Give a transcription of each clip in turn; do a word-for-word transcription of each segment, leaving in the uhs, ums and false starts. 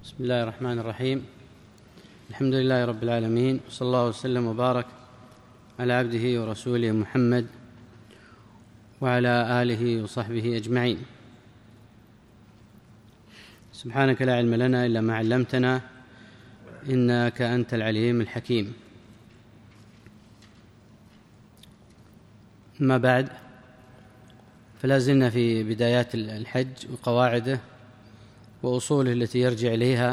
بسم الله الرحمن الرحيم. الحمد لله رب العالمين، وصلى الله وسلم وبارك على عبده ورسوله محمد وعلى آله وصحبه أجمعين. سبحانك لا علم لنا إلا ما علمتنا، إنك أنت العليم الحكيم. أما بعد، فلا زلنا في بدايات الحج وقواعده وأصوله التي يرجع إليها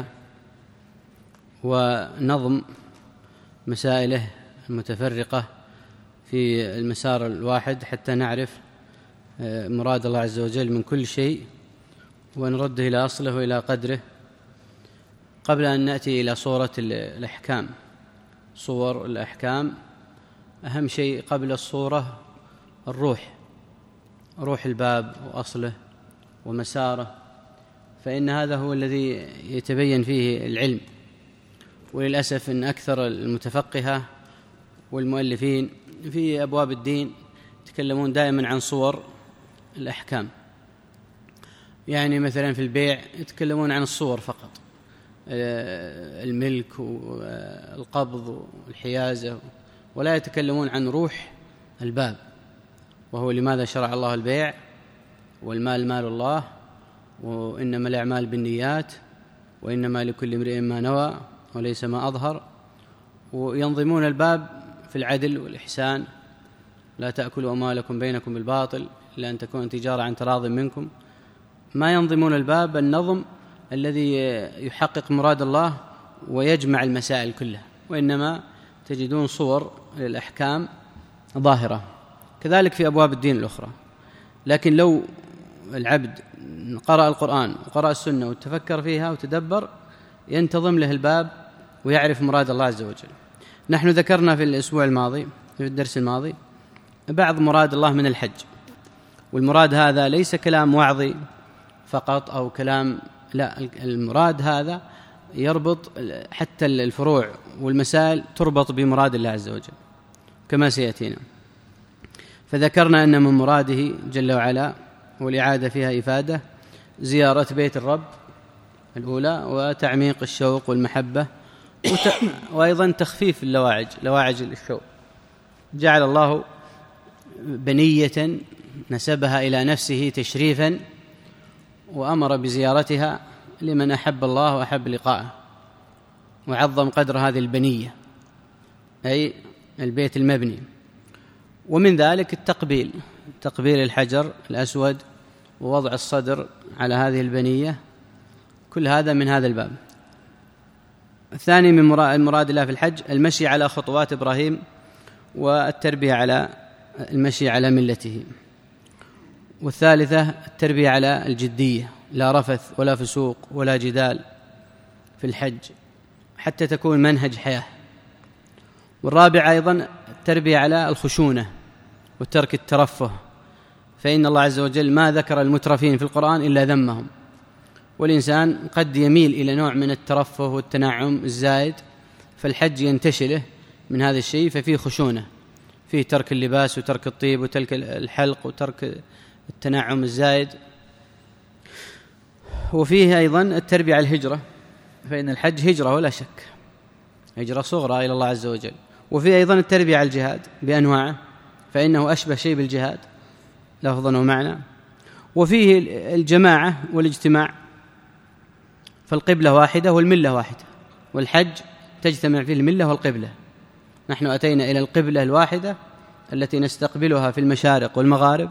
ونظم مسائله المتفرقة في المسار الواحد حتى نعرف مراد الله عز وجل من كل شيء ونرده إلى أصله وإلى قدره، قبل أن نأتي إلى صورة الأحكام. صور الأحكام أهم شيء قبل الصورة الروح، روح الباب وأصله ومساره، فإن هذا هو الذي يتبين فيه العلم. وللأسف أن أكثر المتفقهة والمؤلفين في أبواب الدين يتكلمون دائما عن صور الأحكام، يعني مثلا في البيع يتكلمون عن الصور فقط، الملك والقبض والحيازة، ولا يتكلمون عن روح الباب، وهو لماذا شرع الله البيع، والمال مال الله، وإنما الأعمال بالنيات، وإنما لكل امرئ ما نوى وليس ما أظهر. وينظمون الباب في العدل والإحسان، لا تأكلوا أموالكم بينكم بالباطل إلا أن تكون تجارة عن تراض منكم. ما ينظمون الباب النظم الذي يحقق مراد الله ويجمع المسائل كلها، وإنما تجدون صور للأحكام ظاهرة. كذلك في أبواب الدين الأخرى. لكن لو العبد قرأ القرآن وقرأ السنة وتفكر فيها وتدبر، ينتظم له الباب ويعرف مراد الله عز وجل. نحن ذكرنا في الأسبوع الماضي في الدرس الماضي بعض مراد الله من الحج، والمراد هذا ليس كلام وعظي فقط أو كلام، لا، المراد هذا يربط حتى الفروع والمسائل تربط بمراد الله عز وجل كما سيأتينا. فذكرنا أن من مراده جل وعلا والإعادة فيها إفادة زيارة بيت الرب الأولى، وتعميق الشوق والمحبة، وت... وأيضا تخفيف اللواعج، لواعج الشوق. جعل الله بنية نسبها إلى نفسه تشريفا، وأمر بزيارتها لمن أحب الله وأحب لقاءه، وعظم قدر هذه البنية أي البيت المبني. ومن ذلك التقبيل، تقبيل الحجر الأسود ووضع الصدر على هذه البنية، كل هذا من هذا الباب. الثاني من المراد الله في الحج المشي على خطوات إبراهيم والتربية على المشي على ملته. والثالثة التربية على الجدية، لا رفث ولا فسوق ولا جدال في الحج حتى تكون منهج حياة. والرابع أيضا التربية على الخشونة وترك الترفه، فإن الله عز وجل ما ذكر المترفين في القرآن إلا ذمهم، والإنسان قد يميل إلى نوع من الترفه والتنعم الزائد، فالحج ينتشله من هذا الشيء، ففيه خشونة، فيه ترك اللباس وترك الطيب وترك الحلق وترك التنعم الزائد. وفيه أيضا التربية على الهجرة، فإن الحج هجرة ولا شك، هجرة صغرى إلى الله عز وجل. وفيه أيضا التربية على الجهاد بأنواعه، فإنه أشبه شيء بالجهاد لفظا ومعنى. وفيه الجماعة والاجتماع، فالقبلة واحدة والملة واحدة، والحج تجتمع فيه الملة والقبلة. نحن أتينا إلى القبلة الواحدة التي نستقبلها في المشارق والمغارب،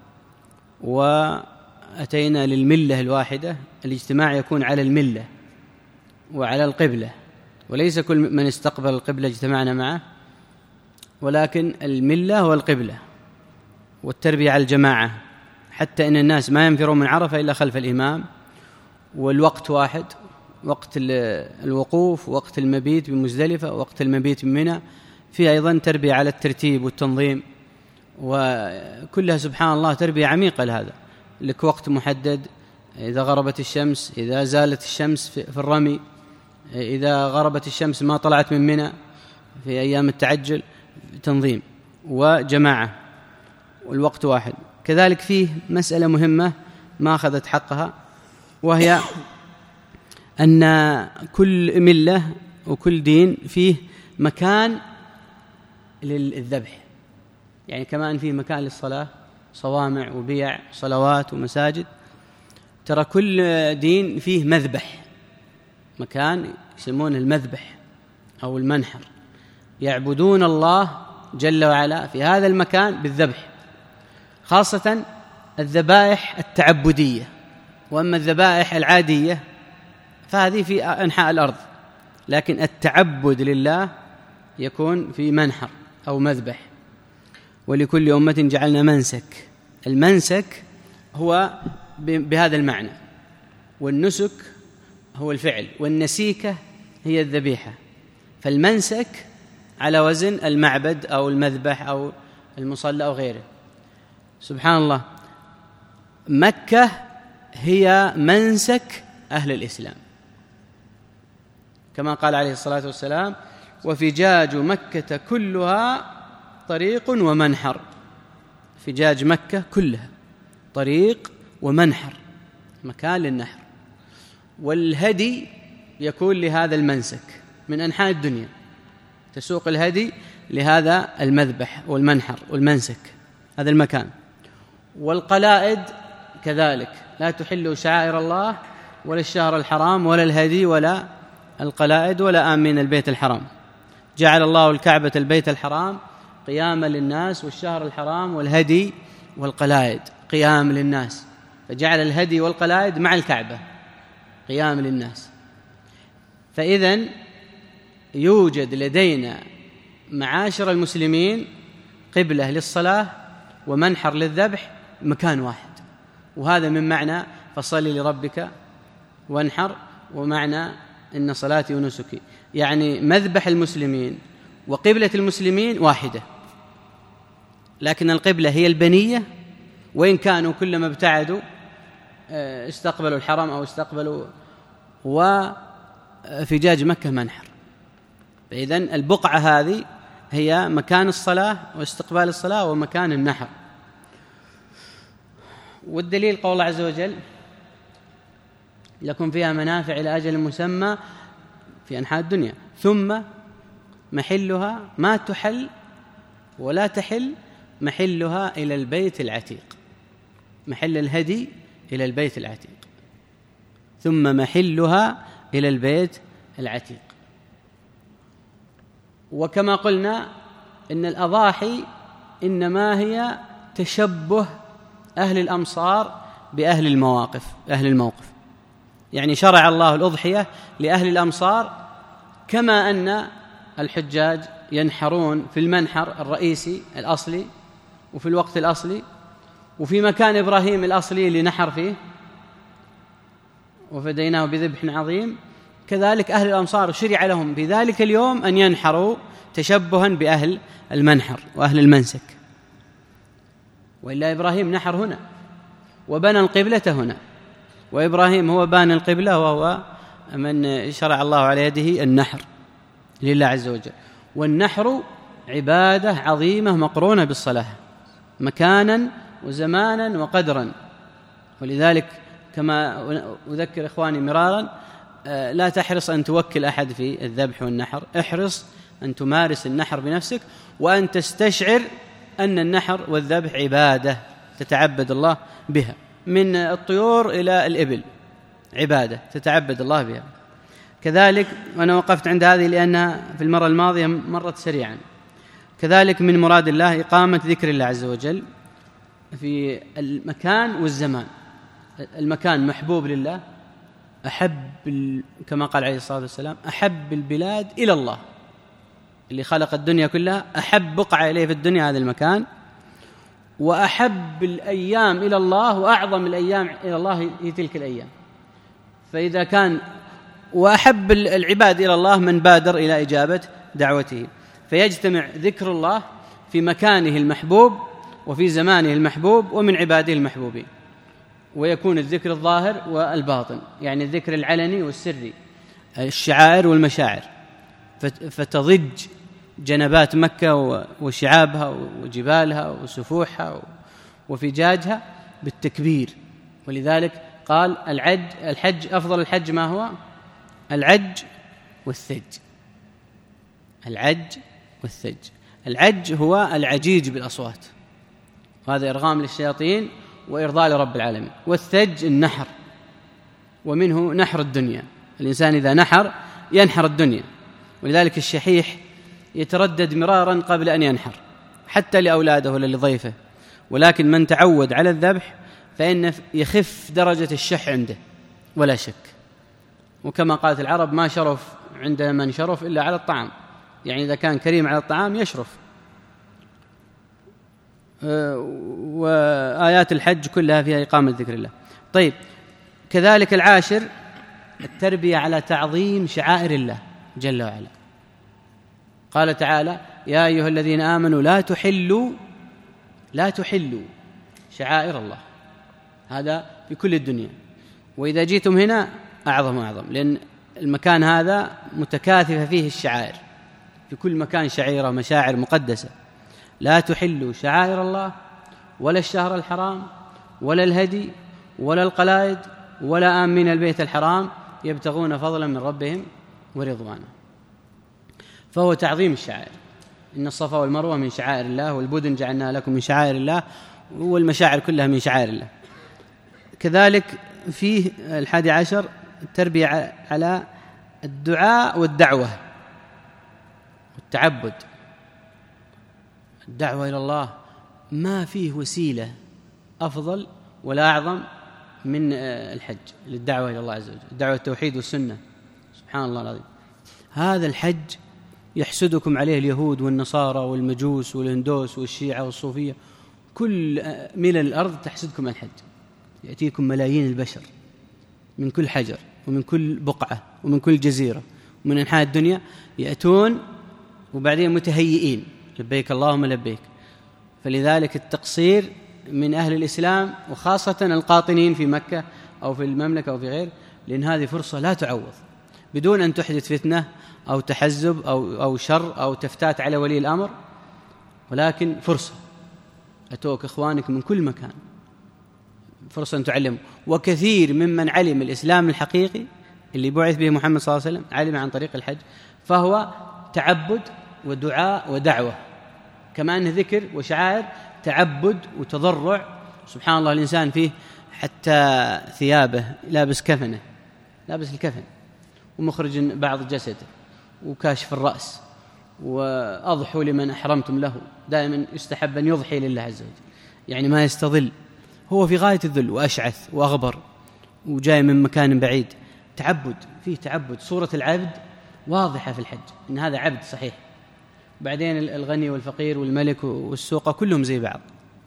وأتينا للملة الواحدة، الاجتماع يكون على الملة وعلى القبلة، وليس كل من استقبل القبلة اجتمعنا معه، ولكن الملة والقبلة. والتربية على الجماعة، حتى إن الناس ما ينفرون من عرفة إلا خلف الإمام، والوقت واحد، وقت الوقوف، وقت المبيت بمزدلفة، وقت المبيت بمنى. في أيضا تربية على الترتيب والتنظيم، وكلها سبحان الله تربية عميقة لهذا. لك وقت محدد، إذا غربت الشمس، إذا زالت الشمس في الرمي، إذا غربت الشمس ما طلعت من منى في أيام التعجل، تنظيم وجماعة، والوقت واحد. كذلك فيه مسألة مهمة ما أخذت حقها، وهي أن كل ملة وكل دين فيه مكان للذبح، يعني كما أن فيه مكان للصلاة، صوامع وبيع صلوات ومساجد، ترى كل دين فيه مذبح، مكان يسمونه المذبح أو المنحر، يعبدون الله جل وعلا في هذا المكان بالذبح، خاصة الذبائح التعبدية. وأما الذبائح العادية فهذه في أنحاء الأرض، لكن التعبد لله يكون في منحر أو مذبح. ولكل أمة جعلنا منسك، المنسك هو بهذا المعنى، والنسك هو الفعل، والنسيكة هي الذبيحة. فالمنسك على وزن المعبد أو المذبح أو المصلى أو غيره. سبحان الله، مكة هي منسك أهل الإسلام، كما قال عليه الصلاة والسلام: وفجاج مكة كلها طريق ومنحر. فجاج مكة كلها طريق ومنحر، مكان للنحر. والهدي يكون لهذا المنسك من أنحاء الدنيا، تسوق الهدي لهذا المذبح والمنحر والمنسك، هذا المكان. والقلائد كذلك، لا تحلوا شعائر الله ولا الشهر الحرام ولا الهدي ولا القلائد ولا آمين البيت الحرام. جعل الله الكعبة البيت الحرام قياما للناس، والشهر الحرام والهدي والقلائد قيام للناس، فجعل الهدي والقلائد مع الكعبة قيام للناس. فإذن يوجد لدينا معاشر المسلمين قبلة للصلاة ومنحر للذبح مكان واحد، وهذا من معنى فصل لربك وانحر، ومعنى إن صلاتي ونسكي، يعني مذبح المسلمين وقبلة المسلمين واحدة، لكن القبلة هي البنية، وإن كانوا كلما ابتعدوا استقبلوا الحرم أو استقبلوا، وفجاج مكة منحر. فإذن البقعة هذه هي مكان الصلاة واستقبال الصلاة ومكان النحر. والدليل قول الله عز وجل: لكم فيها منافع إلى أجل مسمى في أنحاء الدنيا ثم محلها ما تحل ولا تحل محلها إلى البيت العتيق، محل الهدي إلى البيت العتيق، ثم محلها إلى البيت العتيق. وكما قلنا إن الأضاحي إنما هي تشبه أهل الأمصار بأهل المواقف، أهل الموقف، يعني شرع الله الأضحية لأهل الأمصار، كما أن الحجاج ينحرون في المنحر الرئيسي الأصلي وفي الوقت الأصلي وفي مكان إبراهيم الأصلي اللي نحر فيه وفديناه بذبح عظيم، كذلك أهل الأمصار شرع لهم في ذلك اليوم أن ينحروا تشبها بأهل المنحر وأهل المنسك. وإلا إبراهيم نحر هنا وبنى القبلة هنا، وإبراهيم هو باني القبلة وهو من شرع الله على يده النحر لله عز وجل. والنحر عبادة عظيمة مقرونة بالصلاة مكانا وزمانا وقدرا. ولذلك كما أذكر إخواني مرارا، لا تحرص أن توكل أحد في الذبح والنحر، احرص أن تمارس النحر بنفسك، وأن تستشعر أن النحر والذبح عبادة تتعبد الله بها، من الطيور إلى الإبل عبادة تتعبد الله بها. كذلك، وأنا وقفت عند هذه لأنها في المرة الماضية مرت سريعا، كذلك من مراد الله إقامة ذكر الله عز وجل في المكان والزمان. المكان محبوب لله، أحب كما قال عليه الصلاة والسلام: أحب البلاد إلى الله، اللي خلق الدنيا كلها أحب بقعة إليه في الدنيا هذا المكان، وأحب الأيام إلى الله وأعظم الأيام إلى الله هي تلك الأيام. فإذا كان وأحب العباد إلى الله من بادر إلى إجابة دعوته، فيجتمع ذكر الله في مكانه المحبوب وفي زمانه المحبوب ومن عباده المحبوبين، ويكون الذكر الظاهر والباطن، يعني الذكر العلني والسري، الشعائر والمشاعر، فتضج جنبات مكة وشعابها وجبالها وسفوحها وفجاجها بالتكبير. ولذلك قال الحج الحج أفضل الحج ما هو العج والثج. العج والثج. العج هو العجيج بالأصوات، وهذا إرغام للشياطين وإرضاء لرب العالمين. والثج النحر، ومنه نحر الدنيا، الإنسان إذا نحر ينحر الدنيا، ولذلك الشحيح يتردد مرارا قبل أن ينحر حتى لأولاده ولا لضيفه، ولكن من تعود على الذبح فإن يخف درجة الشح عنده ولا شك. وكما قالت العرب: ما شرف عند من شرف إلا على الطعام، يعني إذا كان كريم على الطعام يشرف. وآيات الحج كلها فيها إقامة ذكر الله. طيب، كذلك العاشر التربية على تعظيم شعائر الله جل وعلا. قال تعالى: يا أيها الذين آمنوا لا تحلوا لا تحلوا شعائر الله. هذا في كل الدنيا، وإذا جيتم هنا أعظم أعظم، لأن المكان هذا متكاثفة فيه الشعائر، في كل مكان شعيرة، مشاعر مقدسة. لا تحلوا شعائر الله ولا الشهر الحرام ولا الهدي ولا القلائد ولا آمين البيت الحرام يبتغون فضلا من ربهم ورضوانا. فهو تعظيم الشعائر. إن الصفا والمروة من شعائر الله، والبدن جعلناها لكم من شعائر الله، والمشاعر كلها من شعائر الله. كذلك فيه الحادي عشر التربية على الدعاء والدعوة والتعبد. الدعوة إلى الله ما فيه وسيلة أفضل ولا أعظم من الحج للدعوة إلى الله عز وجل، الدعوة التوحيد والسنة. سبحان الله العظيم، هذا الحج يحسدكم عليه اليهود والنصارى والمجوس والهندوس والشيعة والصوفية، كل ملل الأرض تحسدكم الحج. يأتيكم ملايين البشر من كل حجر ومن كل بقعة ومن كل جزيرة ومن أنحاء الدنيا، يأتون وبعدين متهيئين لبيك اللهم لبيك. فلذلك التقصير من أهل الإسلام، وخاصة القاطنين في مكة أو في المملكة أو في غير، لأن هذه فرصة لا تعوض، بدون أن تحدث فتنة أو تحزب أو, أو شر أو تفتات على ولي الأمر، ولكن فرصة. أتوك إخوانك من كل مكان، فرصة أن تعلموا. وكثير ممن علم الإسلام الحقيقي اللي بعث به محمد صلى الله عليه وسلم علم عن طريق الحج، فهو تعبد ودعاء ودعوة، كما أنه ذكر وشعائر، تعبد وتضرع. سبحان الله، الإنسان فيه حتى ثيابه لابس كفنه، لابس الكفن، ومخرج بعض جسده، وكاشف الرأس، وأضحوا لمن أحرمتم له. دائما يستحب أن يضحي لله عز وجل، يعني ما يستظل، هو في غاية الذل وأشعث وأغبر وجاي من مكان بعيد. تعبد، فيه تعبد. صورة العبد واضحة في الحج، إن هذا عبد صحيح. بعدين الغني والفقير والملك والسوق كلهم زي بعض.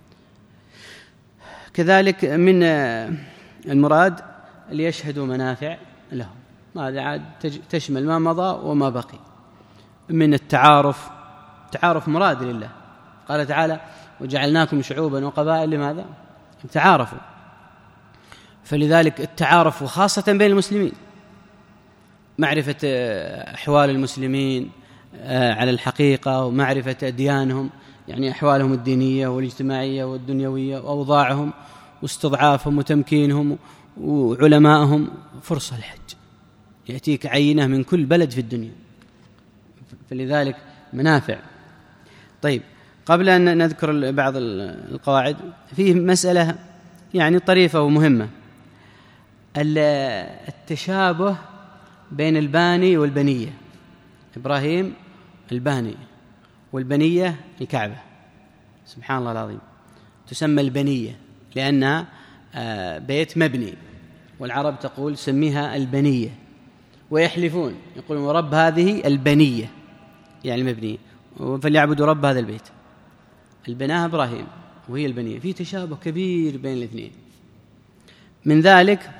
كذلك من المراد ليشهدوا منافع لهم، هذا عاد تشمل ما مضى وما بقي من التعارف. تعارف مراد لله. قال تعالى: وجعلناكم شعوبا وقبائل. لماذا؟ تعارفوا. فلذلك التعارف، وخاصة بين المسلمين، معرفة أحوال المسلمين على الحقيقة، ومعرفة أديانهم، يعني أحوالهم الدينية والاجتماعية والدنيوية، وأوضاعهم واستضعافهم وتمكينهم وعلمائهم. فرصة الحج، يأتيك عينة من كل بلد في الدنيا، فلذلك منافع. طيب، قبل أن نذكر بعض القواعد، فيه مسألة يعني طريفة ومهمة: التشابه بين الباني والبنية. إبراهيم الباني، والبنية الكعبة. سبحان الله العظيم، تسمى البنية لأنها بيت مبني، والعرب تقول سميها البنية، ويحلفون يقولون: ورب هذه البنية، يعني المبنية، فليعبدوا رب هذا البيت. البناها إبراهيم وهي البنية، في تشابه كبير بين الاثنين. من ذلك: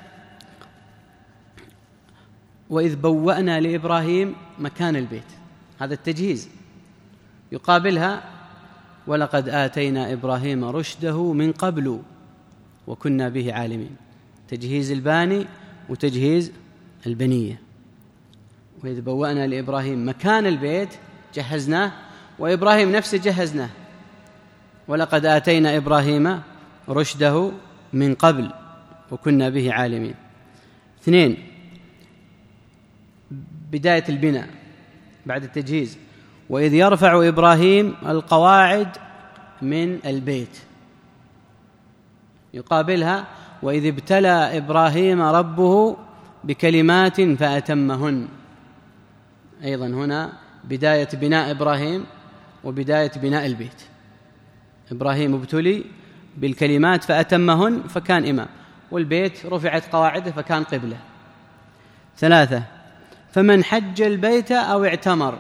وإذ بوأنا لإبراهيم مكان البيت، هذا التجهيز. يقابلها: ولقد آتينا إبراهيم رشده من قبل وكنا به عالمين. تجهيز الباني وتجهيز البنية. وإذ بوأنا لإبراهيم مكان البيت، جهزناه، وإبراهيم نفسه جهزناه. ولقد آتينا إبراهيم رشده من قبل وكنا به عالمين. اثنين: بداية البناء بعد التجهيز. وإذ يرفع إبراهيم القواعد من البيت، يقابلها وإذ ابتلى إبراهيم ربه بكلمات فأتمهن. أيضا هنا بداية بناء إبراهيم وبداية بناء البيت. إبراهيم ابتلي بالكلمات فأتمهن فكان إمام، والبيت رفعت قواعده فكان قبلة. ثلاثة، فمن حج البيت أو اعتمر،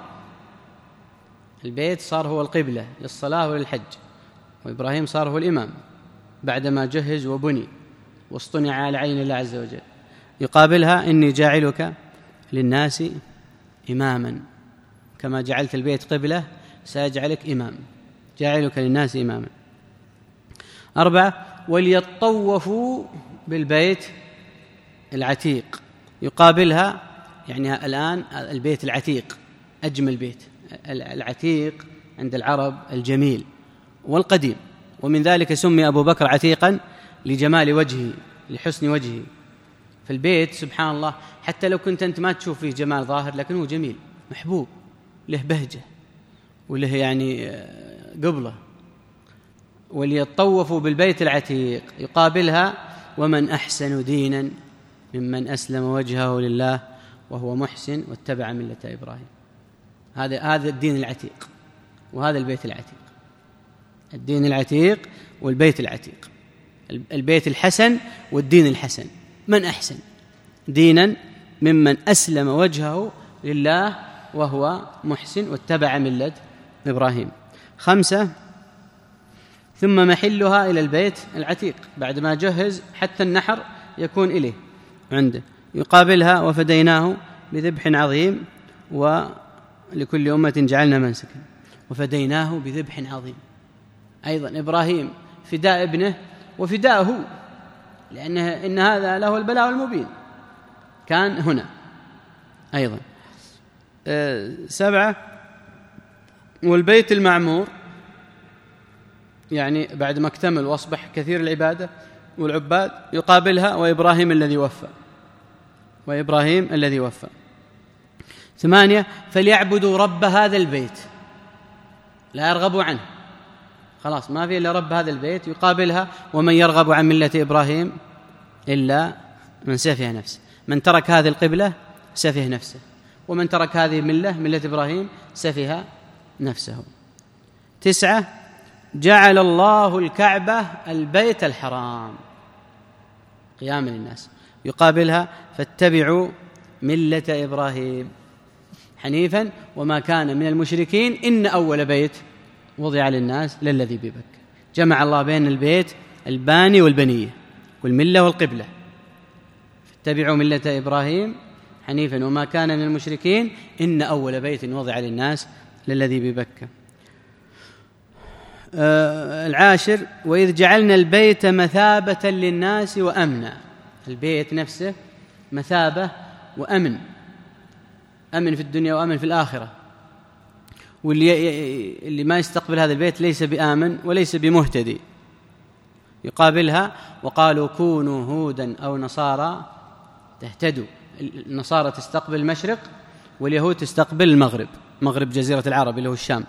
البيت صار هو القبلة للصلاة وللحج، وإبراهيم صار هو الإمام بعدما جهز وبني واصطنع على عين الله عز وجل. يقابلها إني جاعلك للناس إماما، كما جعلت البيت قبلة سأجعلك إمام، جاعلك للناس إماما. أربعة، وليطوفوا بالبيت العتيق، يقابلها يعني الآن البيت العتيق أجمل بيت. العتيق عند العرب الجميل والقديم، ومن ذلك سمي أبو بكر عتيقا لجمال وجهه لحسن وجهه. فالبيت سبحان الله حتى لو كنت أنت ما تشوف فيه جمال ظاهر لكنه جميل محبوب، له بهجة وله يعني قبلة. وليطوفوا بالبيت العتيق، يقابلها ومن أحسن دينا ممن أسلم وجهه لله وهو محسن واتبع ملة إبراهيم. هذا هذا الدين العتيق وهذا البيت العتيق، الدين العتيق والبيت العتيق، البيت الحسن والدين الحسن. من أحسن دينا ممن أسلم وجهه لله وهو محسن واتبع ملة إبراهيم. خمسة، ثم محلها إلى البيت العتيق، بعد ما جهز حتى النحر يكون إليه عنده. يقابلها وفديناه بذبح عظيم ولكل أمة جعلنا منسكا، وفديناه بذبح عظيم. أيضا إبراهيم فداء ابنه وفداءه، لأنه إن هذا له البلاء المبين كان هنا أيضا. أه سبعة، والبيت المعمور، يعني بعد ما اكتمل واصبح كثير العبادة والعباد، يقابلها وإبراهيم الذي وفى، وإبراهيم الذي وفى. ثمانية، فليعبدوا رب هذا البيت، لا يرغبوا عنه، خلاص ما في إلا رب هذا البيت. يقابلها ومن يرغب عن ملة إبراهيم إلا من سفه نفسه، من ترك هذه القبلة سفه نفسه، ومن ترك هذه الملة ملة إبراهيم سفه نفسه. تسعة، جعل الله الكعبة البيت الحرام قياما للناس. يقابلها فاتبعوا ملة إبراهيم حنيفا وما كان من المشركين إن أول بيت وضع للناس للذي ببكة. جمع الله بين البيت الباني والبنية والملة والقبلة. فاتبعوا ملة إبراهيم حنيفا وما كان من المشركين إن أول بيت وضع للناس للذي ببكة. آه العاشر، وإذ جعلنا البيت مثابة للناس وأمنا. البيت نفسه مثابة وأمن، أمن في الدنيا وأمن في الآخرة. واللي اللي ما يستقبل هذا البيت ليس بآمن وليس بمهتدي. يقابلها وقالوا كونوا هودا أو نصارى تهتدوا. النصارى تستقبل المشرق واليهود تستقبل المغرب، مغرب جزيرة العرب اللي هو الشام.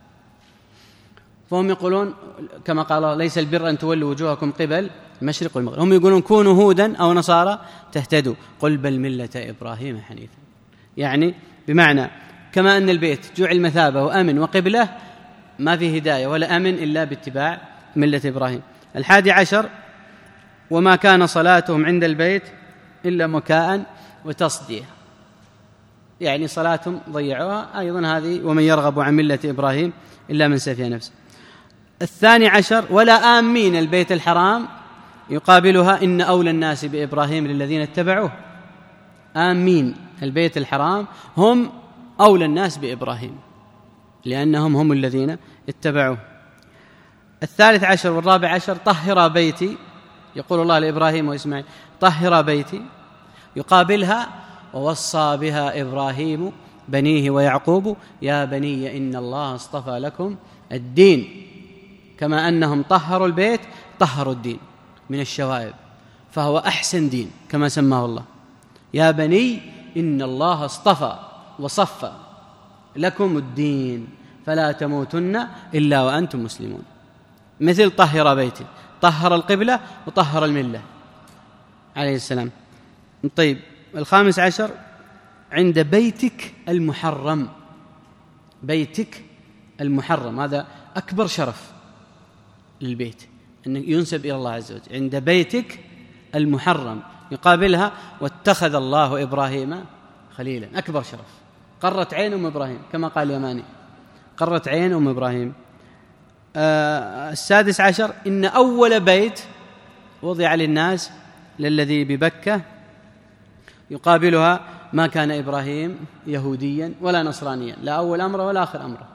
فهم يقولون كما قال الله ليس البر أن تولوا وجوهكم قبل المشرق والمغرب، هم يقولون كونوا هودا أو نصارى تهتدوا، قل بل ملة إبراهيم حنيفا. يعني بمعنى كما أن البيت جعل مثابة وأمن وقبلة، ما في هداية ولا أمن إلا باتباع ملة إبراهيم. الحادي عشر، وما كان صلاتهم عند البيت إلا مكاء وتصدية، يعني صلاتهم ضيعوها. أيضا هذه ومن يرغب عن ملة إبراهيم إلا من سفه نفسه. الثاني عشر، ولا آمين البيت الحرام، يقابلها إن أولى الناس بإبراهيم للذين اتبعوه. آمين البيت الحرام هم أولى الناس بإبراهيم لأنهم هم الذين اتبعوه. الثالث عشر والرابع عشر، طهر بيتي، يقول الله لإبراهيم وإسماعيل طهر بيتي. يقابلها ووصى بها إبراهيم بنيه ويعقوب يا بني إن الله اصطفى لكم الدين. كما أنهم طهروا البيت طهروا الدين من الشوائب، فهو أحسن دين كما سماه الله. يا بني إن الله اصطفى وصفى لكم الدين فلا تموتن إلا وأنتم مسلمون. مثل طهر بيتي، طهر القبلة وطهر الملة عليه السلام. طيب الخامس عشر عند بيتك المحرم. بيتك المحرم هذا أكبر شرف للبيت، أنه ينسب إلى الله عز وجل. عند بيتك المحرم يقابلها واتخذ الله إبراهيم خليلا، أكبر شرف. قرت عين أم إبراهيم كما قال اليماني، قرت عين أم إبراهيم. آه السادس عشر إن أول بيت وضع للناس للذي ببكة يقابلها ما كان إبراهيم يهوديا ولا نصرانيا، لا أول أمره ولا آخر أمره،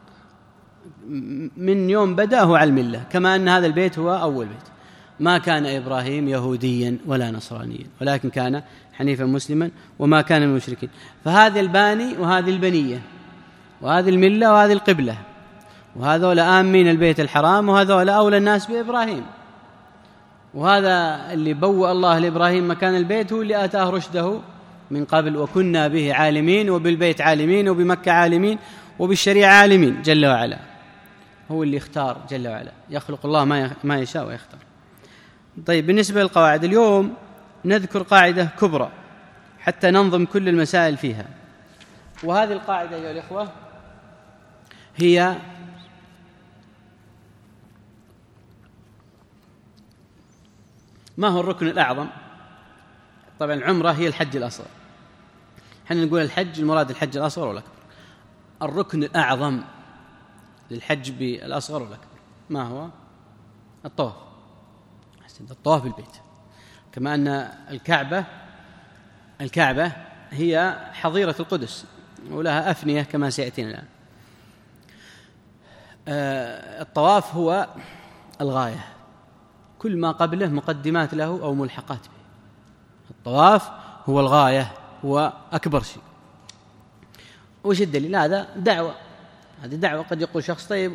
من يوم بدأ هو على الملة، كما أن هذا البيت هو أول بيت. ما كان إبراهيم يهوديا ولا نصرانيا ولكن كان حنيفا مسلما وما كان من المشركين. فهذا الباني وهذه البنية وهذه الملة وهذه القبلة، وهذول آمين البيت الحرام، وهذول أولى الناس بإبراهيم. وهذا اللي بوأ الله لإبراهيم مكان البيت هو اللي آتاه رشده من قبل، وكنا به عالمين، وبالبيت عالمين، وبمكة عالمين، وبالشريعة عالمين جل وعلا. هو اللي اختار جل وعلا، يخلق الله ما يشاء ويختار. طيب بالنسبة للقواعد اليوم نذكر قاعدة كبرى حتى ننظم كل المسائل فيها، وهذه القاعدة أيها الإخوة هي ما هو الركن الأعظم؟ طبعا العمرة هي الحج الأصغر، حين نقول الحج المراد الحج الأصغر والأكبر. الركن الأعظم للحج بالأصغر والأكبر ما هو؟ الطواف. الطواف بالبيت، كما أن الكعبة الكعبة هي حظيرة القدس ولها أفنية كما سيأتينا الآن. الطواف هو الغاية، كل ما قبله مقدمات له أو ملحقات به. الطواف هو الغاية، هو أكبر شيء. وش الدليل؟ هذا دعوة، هذه دعوة. قد يقول شخص طيب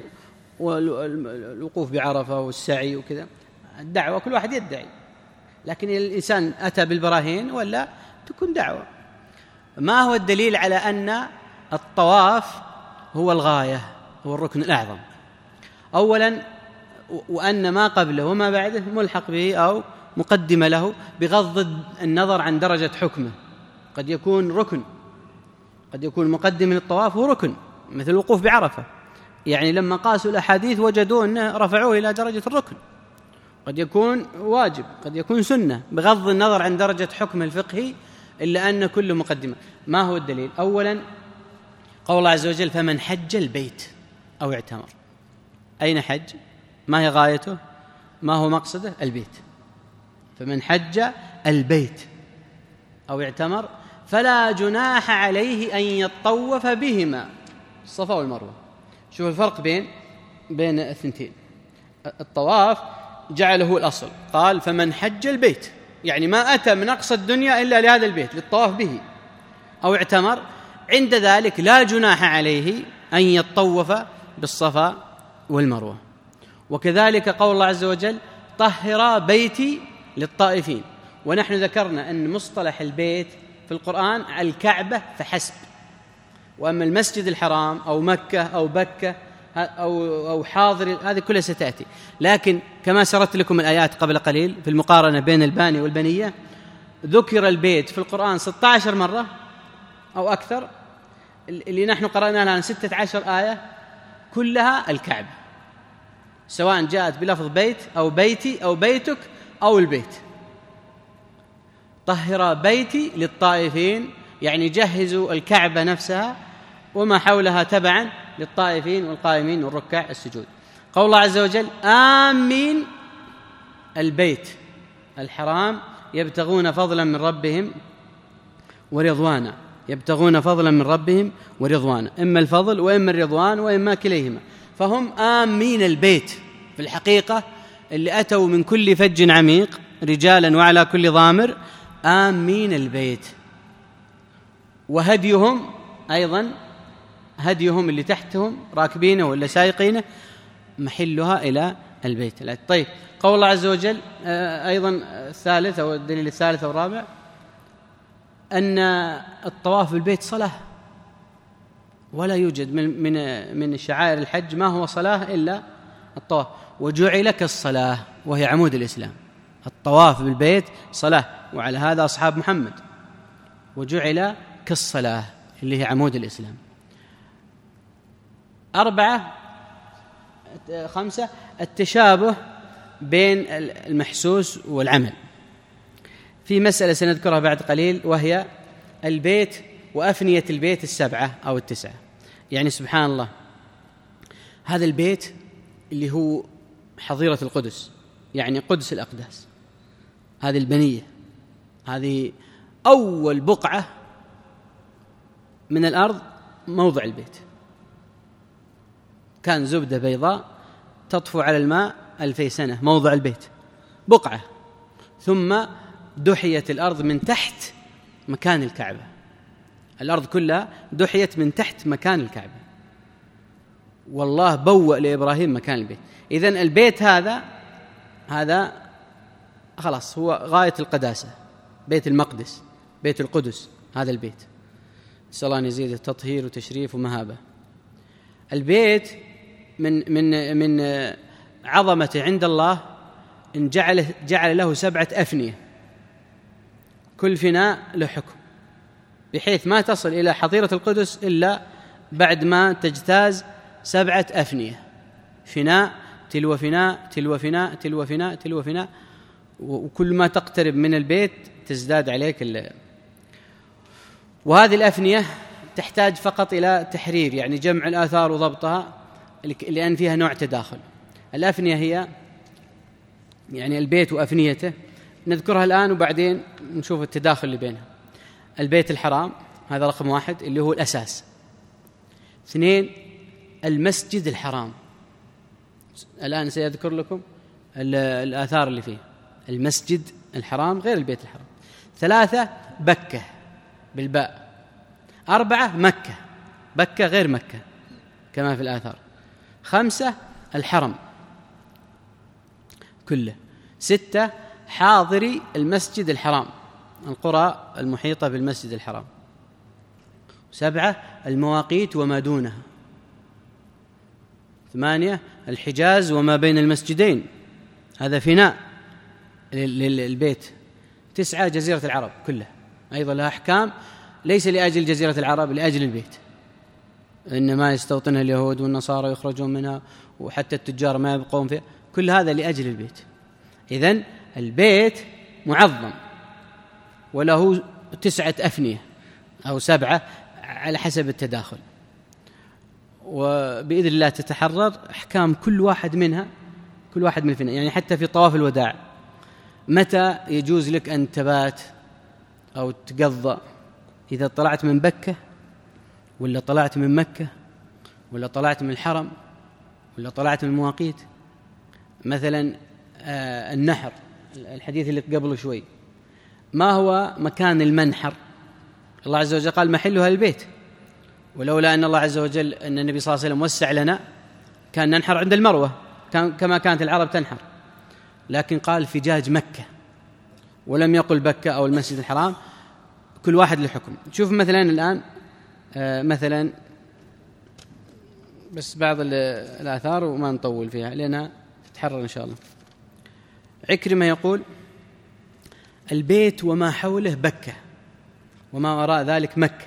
والوقوف بعرفة والسعي وكذا، الدعوة كل واحد يدعي، لكن الإنسان أتى بالبراهين ولا تكون دعوة. ما هو الدليل على أن الطواف هو الغاية، هو الركن الأعظم؟ أولا وأن ما قبله وما بعده ملحق به أو مقدمة له، بغض النظر عن درجة حكمه. قد يكون ركن، قد يكون مقدم للطواف هو ركن، مثل الوقوف بعرفة، يعني لما قاسوا الأحاديث وجدوا أنه رفعوه إلى درجة الركن. قد يكون واجب، قد يكون سنة، بغض النظر عن درجة حكم الفقهي، إلا أن كل مقدمة. ما هو الدليل؟ أولا قول الله عز وجل فمن حج البيت أو اعتمر. أين حج؟ ما هي غايته؟ ما هو مقصده؟ البيت. فمن حج البيت أو اعتمر فلا جناح عليه أن يطوف بهما، الصفا والمروة. شوف الفرق بين بين الثنتين. الطواف جعله الأصل، قال فمن حج البيت، يعني ما أتى من أقصى الدنيا إلا لهذا البيت للطواف به، أو اعتمر، عند ذلك لا جناح عليه أن يطوف بالصفا والمروة. وكذلك قول الله عز وجل طهر بيتي للطائفين. ونحن ذكرنا أن مصطلح البيت في القرآن الكعبة فحسب، وأما المسجد الحرام أو مكة أو بكة أو أو حاضر هذه كلها ستأتي. لكن كما سردت لكم الآيات قبل قليل في المقارنة بين الباني والبنية، ذكر البيت في القرآن ستة عشر مرة أو أكثر، اللي نحن قرأنا الآن ستة عشر آية كلها الكعبة، سواء جاءت بلفظ بيت أو بيتي أو بيتك أو البيت. طهر بيتي للطائفين، يعني جهزوا الكعبة نفسها وما حولها تبعا للطائفين والقائمين والركع السجود. قول الله عز وجل آمين البيت الحرام يبتغون فضلا من ربهم ورضوانا، يبتغون فضلا من ربهم ورضوانا، إما الفضل وإما الرضوان وإما كليهما. فهم آمين البيت في الحقيقة، اللي أتوا من كل فج عميق رجالا وعلى كل ضامر، آمين البيت. وهديهم أيضا، هديهم اللي تحتهم راكبينه ولا سايقينه محلها إلى البيت. طيب قول الله عز وجل أيضا الثالث أو الدليل الثالث أو الرابع أن الطواف بالبيت صلاة، ولا يوجد من من من شعائر الحج ما هو صلاة إلا الطواف. وجعل كالصلاة وهي عمود الإسلام. الطواف بالبيت صلاة، وعلى هذا أصحاب محمد. وجعل كالصلاة اللي هي عمود الإسلام. أربعة خمسة التشابه بين المحسوس والعمل. في مسألة سنذكرها بعد قليل، وهي البيت وأفنية البيت السبعة أو التسعة. يعني سبحان الله، هذا البيت اللي هو حظيرة القدس، يعني قدس الأقداس، هذه البنية، هذه أول بقعة من الأرض موضع البيت، كان زبدة بيضاء تطفو على الماء ألفي سنة، موضع البيت بقعة، ثم دحيت الأرض من تحت مكان الكعبة. الأرض كلها دحيت من تحت مكان الكعبة، والله بوأ لإبراهيم مكان البيت. إذن البيت هذا هذا خلاص هو غاية القداسة، بيت المقدس، بيت القدس، هذا البيت. نسأل الله أن يزيد تطهير وتشريف ومهابة. البيت من من من عظمته عند الله إن جعل جعل له سبعة أفنية، كل فناء له حكم، بحيث ما تصل إلى حظيرة القدس إلا بعد ما تجتاز سبعة أفنية، فناء تلو فناء تلو فناء تلو فناء تلو فناء، وكل ما تقترب من البيت تزداد عليك ال... وهذه الأفنية تحتاج فقط إلى تحرير، يعني جمع الآثار وضبطها، لأن فيها نوع تداخل. الأفنية هي يعني البيت وأفنيته، نذكرها الآن وبعدين نشوف التداخل اللي بينها. البيت الحرام هذا رقم واحد اللي هو الأساس. اثنين المسجد الحرام، الآن سيذكر لكم الآثار اللي فيه. المسجد الحرام غير البيت الحرام. ثلاثة بكة بالباء. أربعة مكة، بكة غير مكة كما في الآثار. خمسة الحرم كله. ستة حاضري المسجد الحرام، القرى المحيطة بالمسجد الحرام. سبعة المواقيت وما دونها. ثمانية الحجاز وما بين المسجدين، هذا فناء للبيت. تسعة جزيرة العرب كلها أيضا لها أحكام، ليس لأجل جزيرة العرب، لأجل البيت، إنما يستوطنها اليهود والنصارى يخرجون منها، وحتى التجار ما يبقون فيها، كل هذا لأجل البيت. إذن البيت معظم وله تسعة أفنية أو سبعة على حسب التداخل، وبإذن الله تتحرر أحكام كل واحد منها، كل واحد من الفناء. يعني حتى في طواف الوداع متى يجوز لك أن تبات أو تقضى؟ إذا طلعت من بكة، ولا طلعت من مكة، ولا طلعت من الحرم، ولا طلعت من المواقيت. مثلا آه النحر، الحديث اللي قبله شوي، ما هو مكان المنحر؟ الله عز وجل قال محلها البيت، ولولا أن الله عز وجل أن النبي صلى الله عليه وسلم وسع لنا كان ننحر عند المروة كان كما كانت العرب تنحر، لكن قال فجاج مكة، ولم يقل بكة أو المسجد الحرام. كل واحد له حكم. شوف مثلا الآن آه مثلا بس بعض الآثار وما نطول فيها لأنها تتحرر إن شاء الله. عكرمة يقول البيت وما حوله بكة، وما وراء ذلك مكة.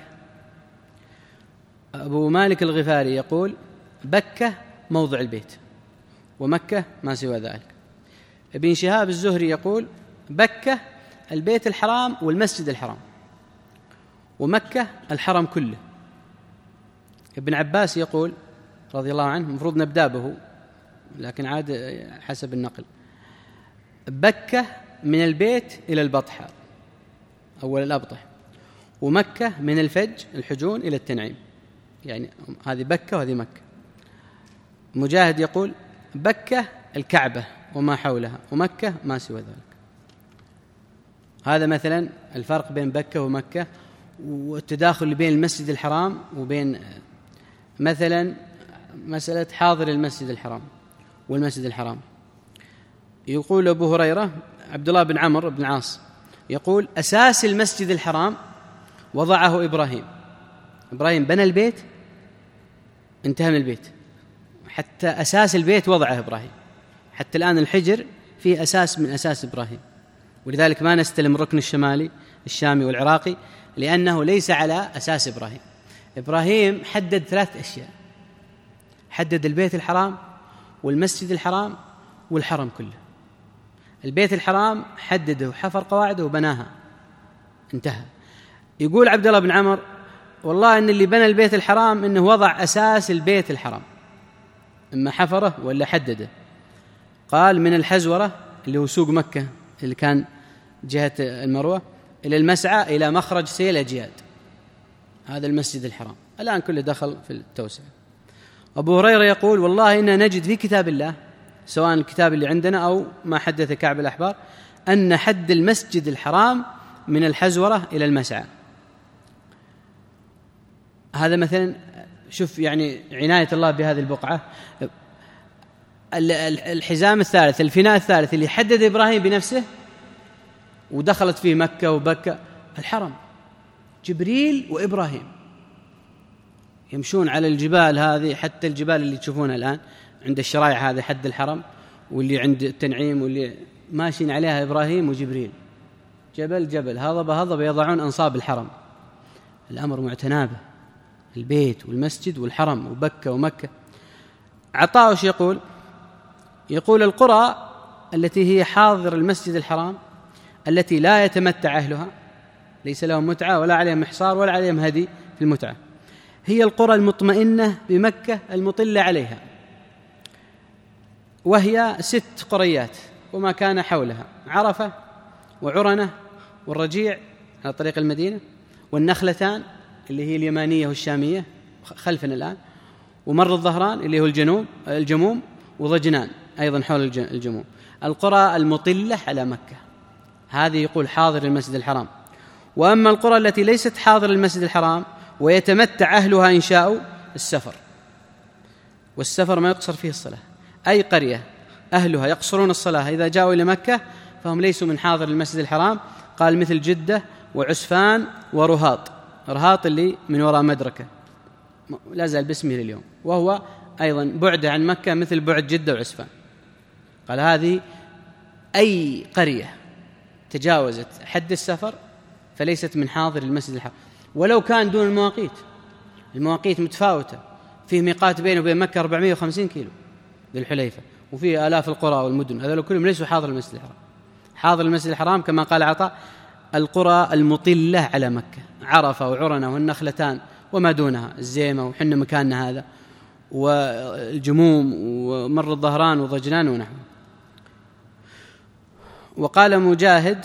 أبو مالك الغفاري يقول بكة موضع البيت، ومكة ما سوى ذلك. ابن شهاب الزهري يقول بكة البيت الحرام والمسجد الحرام، ومكة الحرم كله. ابن عباس يقول رضي الله عنه، المفروض نبدأ به لكن عاد حسب النقل، بكة من البيت إلى البطحة أول الأبطح، ومكة من الفج الحجون إلى التنعيم، يعني هذه بكة وهذه مكة. مجاهد يقول بكة الكعبة وما حولها، ومكة ما سوى ذلك. هذا مثلا الفرق بين بكة ومكة، والتداخل بين المسجد الحرام وبين مثلا مسألة حاضر المسجد الحرام والمسجد الحرام. يقول أبو هريرة، عبد الله بن عمرو بن العاص يقول أساس المسجد الحرام وضعه إبراهيم. إبراهيم بنى البيت، انتهى من البيت، حتى أساس البيت وضعه إبراهيم. حتى الآن الحجر فيه أساس من أساس إبراهيم، ولذلك ما نستلم الركن الشمالي الشامي والعراقي لأنه ليس على أساس إبراهيم. إبراهيم حدد ثلاث أشياء: حدد البيت الحرام والمسجد الحرام والحرم كله. البيت الحرام حدده وحفر قواعده وبناها، انتهى. يقول عبد الله بن عمر: والله إن اللي بنى البيت الحرام إنه وضع أساس البيت الحرام، إما حفره ولا حدده. قال: من الحزورة اللي هو سوق مكة اللي كان جهة المروة إلى المسعى إلى مخرج سيل أجياد، هذا المسجد الحرام. الآن كله دخل في التوسعة. أبو هريرة يقول: والله إننا نجد في كتاب الله، سواء الكتاب اللي عندنا أو ما حدث كعب الأحبار، أن حد المسجد الحرام من الحزورة إلى المسعى. هذا مثلا، شوف يعني عناية الله بهذه البقعة. الحزام الثالث، الفناء الثالث اللي حدد إبراهيم بنفسه ودخلت فيه مكة وبكة، الحرم. جبريل وإبراهيم يمشون على الجبال هذه، حتى الجبال اللي تشوفونها الآن عند الشرائع هذه حد الحرم، واللي عند التنعيم، واللي ماشين عليها إبراهيم وجبريل، جبل جبل هضبة هضبة يضعون أنصاب الحرم. الأمر معتنى به، البيت والمسجد والحرم وبكة ومكة. عطاء وش يقول؟ يقول: القرى التي هي حاضر المسجد الحرام التي لا يتمتع أهلها، ليس لهم متعة ولا عليهم محصار ولا عليهم هدي في المتعة، هي القرى المطمئنة بمكة المطلة عليها، وهي ست قريات وما كان حولها: عرفة وعرنة والرجيع على طريق المدينة، والنخلتان اللي هي اليمانية والشامية خلفنا الآن، ومر الظهران اللي هو الجنوب الجموم، وضجنان أيضا حول الجموم. القرى المطلة على مكة هذه يقول حاضر المسجد الحرام. وأما القرى التي ليست حاضر المسجد الحرام ويتمتع أهلها إن شاءوا السفر، والسفر ما يقصر فيه الصلاة، أي قرية أهلها يقصرون الصلاة إذا جاءوا إلى مكة فهم ليسوا من حاضر المسجد الحرام. قال: مثل جدة وعسفان ورهاط. رهاط اللي من وراء مدركة لا زال باسمه لليوم، وهو أيضا بعد عن مكة مثل بعد جدة وعسفان. قال: هذه أي قرية تجاوزت حد السفر فليست من حاضر المسجد الحرام، ولو كان دون المواقيت. المواقيت متفاوتة، فيه ميقات بينه وبين مكة أربعمائة وخمسين كيلو ذي الحليفة، وفيه آلاف القرى والمدن، هذول كلهم ليسوا حاضر المسجد الحرام. حاضر المسجد الحرام كما قال عطاء: القرى المطلة على مكة، عرفة وعرنة والنخلتان وما دونها، الزيمة وحنا مكاننا هذا، والجموم ومر الظهران وضجنان ونحوه. وقال مجاهد: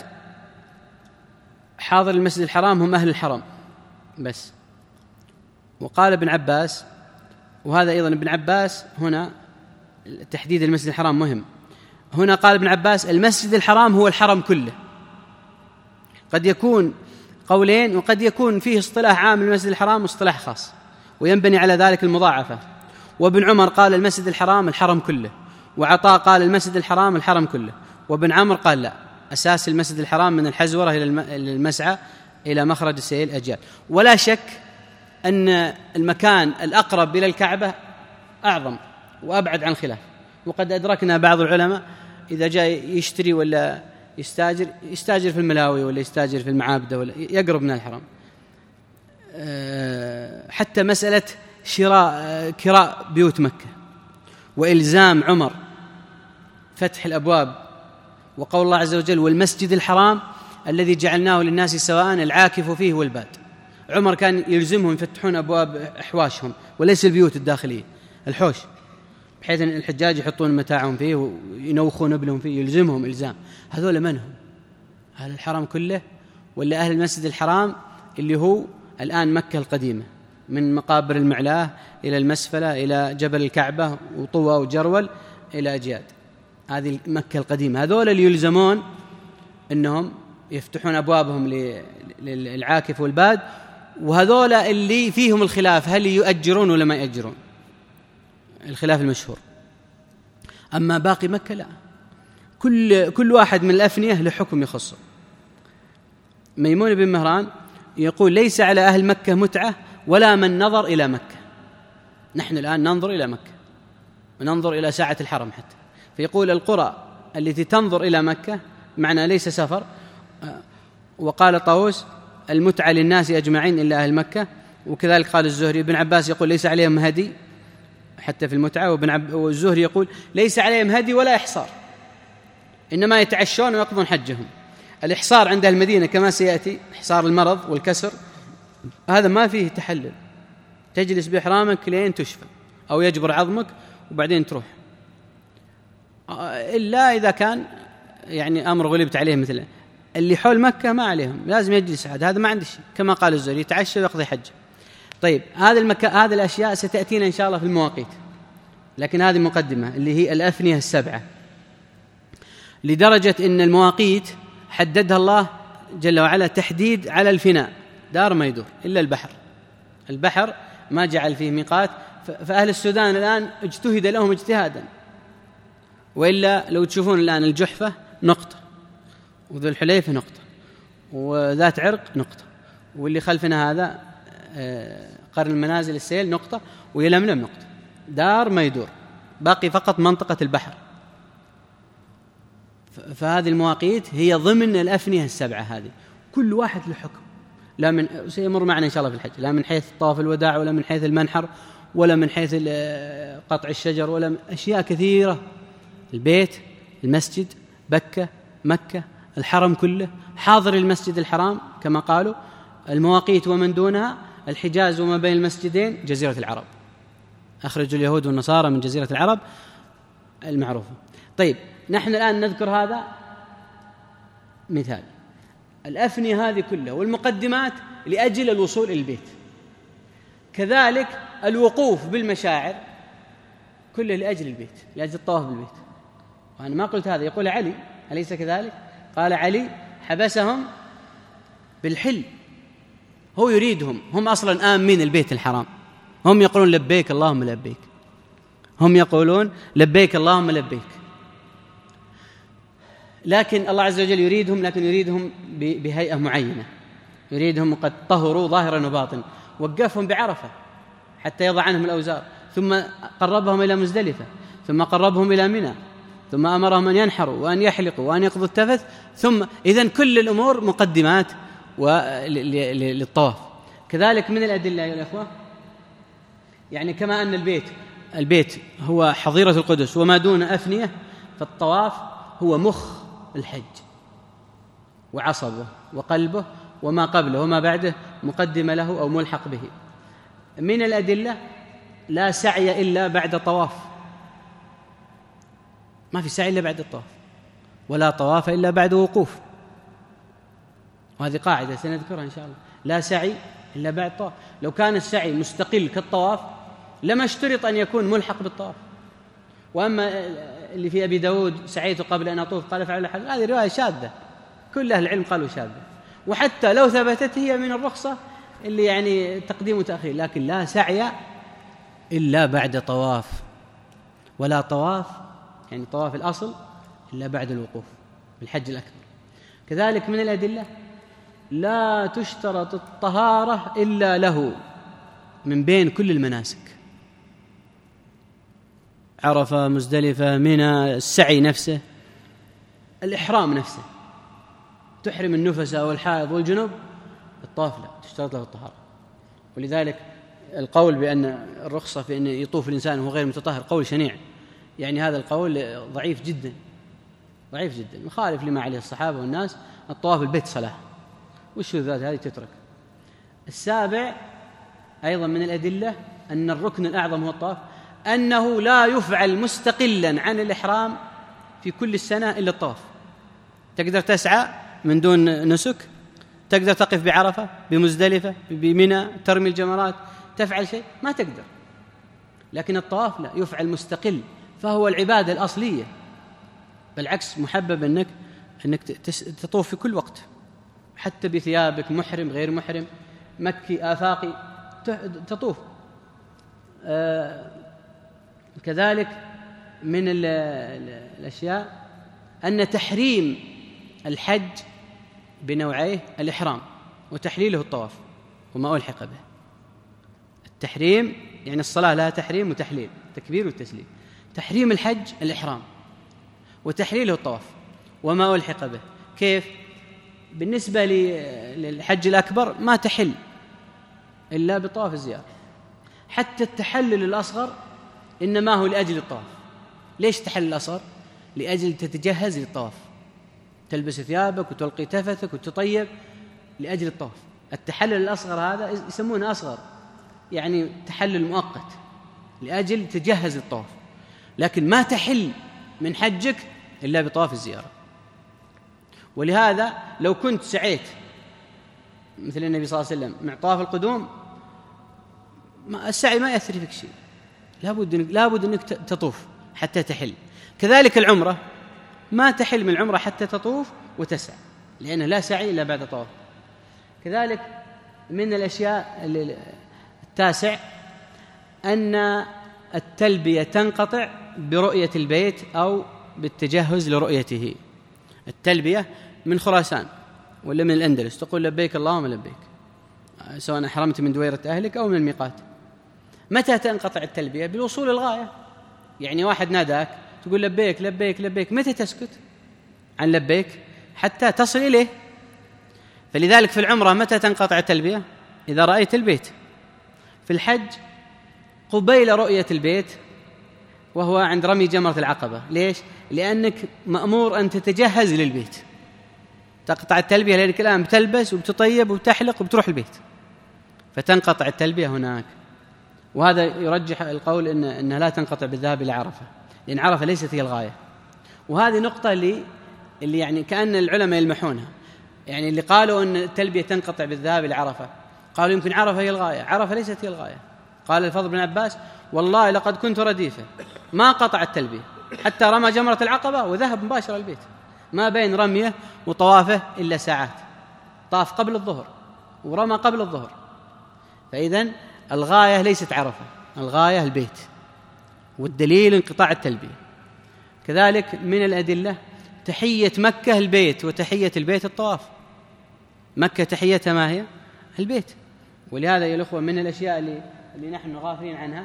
حاضر المسجد الحرام هم أهل الحرم بس. وقال ابن عباس، وهذا أيضا ابن عباس هنا تحديد المسجد الحرام مهم، هنا قال ابن عباس: المسجد الحرام هو الحرم كله. قد يكون قولين، وقد يكون فيه اصطلاح عام المسجد الحرام واصطلاح خاص، وينبني على ذلك المضاعفة. وابن عمر قال: المسجد الحرام الحرم كله، وعطاء قال: المسجد الحرام الحرم كله، وابن عمر قال: لا، أساس المسجد الحرام من الحزورة إلى المسعى إلى مخرج سيل أجيال. ولا شك أن المكان الأقرب إلى الكعبة أعظم وأبعد عن خلاف. وقد أدركنا بعض العلماء إذا جاء يشتري ولا يستاجر يستاجر في الملاوي ولا يستاجر في المعابد ولا يقرب من الحرم. حتى مسألة شراء كراء بيوت مكة وإلزام عمر فتح الأبواب، وقول الله عز وجل: والمسجد الحرام الذي جعلناه للناس سواء العاكف فيه والباد. عمر كان يلزمهم يفتحون أبواب أحواشهم وليس البيوت الداخلية، الحوش، بحيث أن الحجاج يحطون متاعهم فيه وينوخون ابلهم فيه، يلزمهم إلزام. هذول من هم؟ أهل الحرم كله ولا أهل المسجد الحرام اللي هو الآن مكة القديمة، من مقابر المعلاه إلى المسفلة إلى جبل الكعبة وطوى وجرول إلى أجياد، هذه مكة القديمة. هذول اللي يلزمون أنهم يفتحون أبوابهم للعاكف والباد، وهذول اللي فيهم الخلاف هل يؤجرون ولا ما يؤجرون، الخلاف المشهور. أما باقي مكة لا، كل كل واحد من الأفنية له حكم يخصه. ميمون بن مهران يقول ليس على أهل مكة متعة ولا من نظر إلى مكة. نحن الآن ننظر إلى مكة وننظر إلى ساعة الحرم حتى، فيقول القرى التي تنظر إلى مكة معنى ليس سفر. وقال طاووس المتعة للناس أجمعين إلا أهل مكة. وكذلك قال الزهري. ابن عباس يقول ليس عليهم هدي حتى في المتعة. وابن عب... والزهري يقول ليس عليهم هدي ولا إحصار، إنما يتعشون ويقضون حجهم. الإحصار عند المدينة كما سيأتي، إحصار المرض والكسر، هذا ما فيه تحلل، تجلس بإحرامك لين تشفى أو يجبر عظمك وبعدين تروح، إلا إذا كان يعني أمر غلبت عليه مثل اللي حول مكة ما عليهم، لازم يجلس عاد، هذا ما عنده شيء كما قال الزهري يتعشى ويقضي حجه. طيب هذا المكان، هذه الأشياء ستأتينا إن شاء الله في المواقيت، لكن هذه مقدمة اللي هي الأفنية السبعة، لدرجة إن المواقيت حددها الله جل وعلا تحديد على الفناء، دار ما يدور إلا البحر. البحر ما جعل فيه ميقات، فأهل السودان الآن اجتهد لهم اجتهادا، وإلا لو تشوفون الآن الجحفة نقطة، وذو الحليفة نقطة، وذات عرق نقطة، واللي خلفنا هذا قرن المنازل السيل نقطة، ويلملم نقطة، دار ما يدور، باقي فقط منطقة البحر. فهذه المواقيت هي ضمن الأفنية السبعة هذه، كل واحد له حكم، لا من سيمر معنا إن شاء الله في الحج، لا من حيث طواف الوداع ولا من حيث المنحر ولا من حيث قطع الشجر ولا أشياء كثيرة، البيت، المسجد، بكة، مكة، الحرم كله، حاضر المسجد الحرام كما قالوا، المواقيت ومن دونها، الحجاز وما بين المسجدين، جزيرة العرب، أخرجوا اليهود والنصارى من جزيرة العرب المعروفة. طيب نحن الآن نذكر هذا مثال، الأفنية هذه كلها والمقدمات لأجل الوصول إلى البيت، كذلك الوقوف بالمشاعر كله لأجل البيت، لأجل الطواف بالبيت. وأنا ما قلت هذا، يقول علي أليس كذلك؟ قال علي حبسهم بالحل، هو يريدهم، هم أصلا آمين البيت الحرام، هم يقولون لبيك اللهم لبيك، هم يقولون لبيك اللهم لبيك، لكن الله عز وجل يريدهم، لكن يريدهم بهيئة معينة، يريدهم قد طهروا ظاهرا وباطن، وقفهم بعرفة حتى يضع عنهم الأوزار، ثم قربهم إلى مزدلفة، ثم قربهم إلى منى، ثم أمرهم أن ينحروا وأن يحلقوا وأن يقضوا التفث، ثم إذن كل الأمور مقدمات للطواف. كذلك من الأدلة يا الأخوة، يعني كما أن البيت البيت هو حظيرة القدس وما دون أفنية، فالطواف هو مخ الحج وعصبه وقلبه، وما قبله وما بعده مقدمة له أو ملحق به. من الأدلة لا سعي إلا بعد طواف، ما في سعي إلا بعد الطواف، ولا طواف إلا بعد وقوف، وهذه قاعدة سنذكرها إن شاء الله، لا سعي إلا بعد طواف. لو كان السعي مستقل كالطواف لما اشترط أن يكون ملحق بالطواف. وأما اللي في أبي داود سعيت قبل أن أطوف قال فعل حج، هذه رواية شاذة، كل أهل العلم قالوا شاذة، وحتى لو ثبتت هي من الرخصة اللي يعني تقديم وتأخير، لكن لا سعي إلا بعد طواف، ولا طواف يعني طواف الأصل إلا بعد الوقوف بالحج الأكبر. كذلك من الأدلة لا تشترط الطهارة إلا له من بين كل المناسك، عرفة، مزدلفة، منى، السعي نفسه، الإحرام نفسه، تحرم النفس أو الحائض والجنوب، الطواف لا تشترط له الطهارة. ولذلك القول بأن الرخصة في أن يطوف الإنسان وهو غير متطهر قول شنيع، يعني هذا القول ضعيف جدا، ضعيف جدا، مخالف لما عليه الصحابة والناس. الطواف البيت صلاة، والشذوذات هذه تترك. السابع أيضا من الأدلة أن الركن الأعظم هو الطواف، أنه لا يفعل مستقلا عن الإحرام في كل السنة إلا الطواف. تقدر تسعى من دون نسك، تقدر تقف بعرفة، بمزدلفة، بمنى، ترمي الجمرات، تفعل شيء ما تقدر، لكن الطواف لا يفعل مستقل، فهو العبادة الأصلية، بالعكس محبب أنك أنك تطوف في كل وقت، حتى بثيابك، محرم غير محرم، مكي آفاقي، تطوف. آه كذلك من الأشياء أن تحريم الحج بنوعيه، الإحرام وتحليله الطواف وما ألحق به. التحريم يعني الصلاة لها تحريم وتحليل، تكبير والتسليم. تحريم الحج الإحرام، وتحليله الطواف وما ألحق به. كيف؟ بالنسبة للحج الأكبر ما تحل إلا بطواف الزيارة، حتى التحلل الأصغر إنما هو لأجل الطواف. ليش تحلل الأصغر؟ لأجل تتجهز للطواف، تلبس ثيابك وتلقي تفثك وتطيب لأجل الطواف. التحلل الأصغر هذا يسمونه أصغر، يعني تحلل مؤقت لأجل تجهز للطواف، لكن ما تحل من حجك إلا بطواف الزيارة. ولهذا لو كنت سعيت مثل النبي صلى الله عليه وسلم مع طواف القدوم، السعي ما يأثر فيك شيء، لابد لابد أنك تطوف حتى تحل. كذلك العمرة ما تحل من العمرة حتى تطوف وتسعى، لأنه لا سعي إلا بعد طواف. كذلك من الأشياء التاسع أن التلبية تنقطع برؤية البيت أو بالتجهز لرؤيته. التلبية من خراسان ولا من الأندلس تقول لبيك اللهم لبيك، سواء أحرمت من دويرة أهلك أو من الميقات. متى تنقطع التلبية؟ بالوصول الغاية. يعني واحد ناداك تقول لبيك لبيك لبيك، متى تسكت عن لبيك؟ حتى تصل إليه. فلذلك في العمرة متى تنقطع التلبية؟ إذا رأيت البيت. في الحج قبيل رؤية البيت، وهو عند رمي جمرة العقبة. ليش؟ لأنك مأمور أن تتجهز للبيت. تقطع التلبية لأنك الآن بتلبس وبتطيب وبتحلق وبتروح البيت، فتنقطع التلبية هناك. وهذا يرجح القول إن إنها لا تنقطع بالذهاب إلى عرفة، لأن عرفة ليست هي الغاية. وهذه نقطة اللي اللي يعني كأن العلماء يلمحونها. يعني اللي قالوا أن التلبية تنقطع بالذهاب إلى عرفة قالوا يمكن عرفة هي الغاية. عرفة ليست هي الغاية. قال الفضل بن عباس والله لقد كنت رديفة ما قطع التلبية حتى رمى جمرة العقبة وذهب مباشرة البيت، ما بين رميه وطوافه إلا ساعات. طاف قبل الظهر ورمى قبل الظهر. فإذن الغاية ليست عرفة، الغاية البيت، والدليل انقطاع التلبية. كذلك من الأدلة تحية مكة البيت، وتحية البيت الطواف. مكة تحيتها ما هي؟ البيت. ولهذا يا الأخوة من الأشياء اللي, اللي نحن غافلين عنها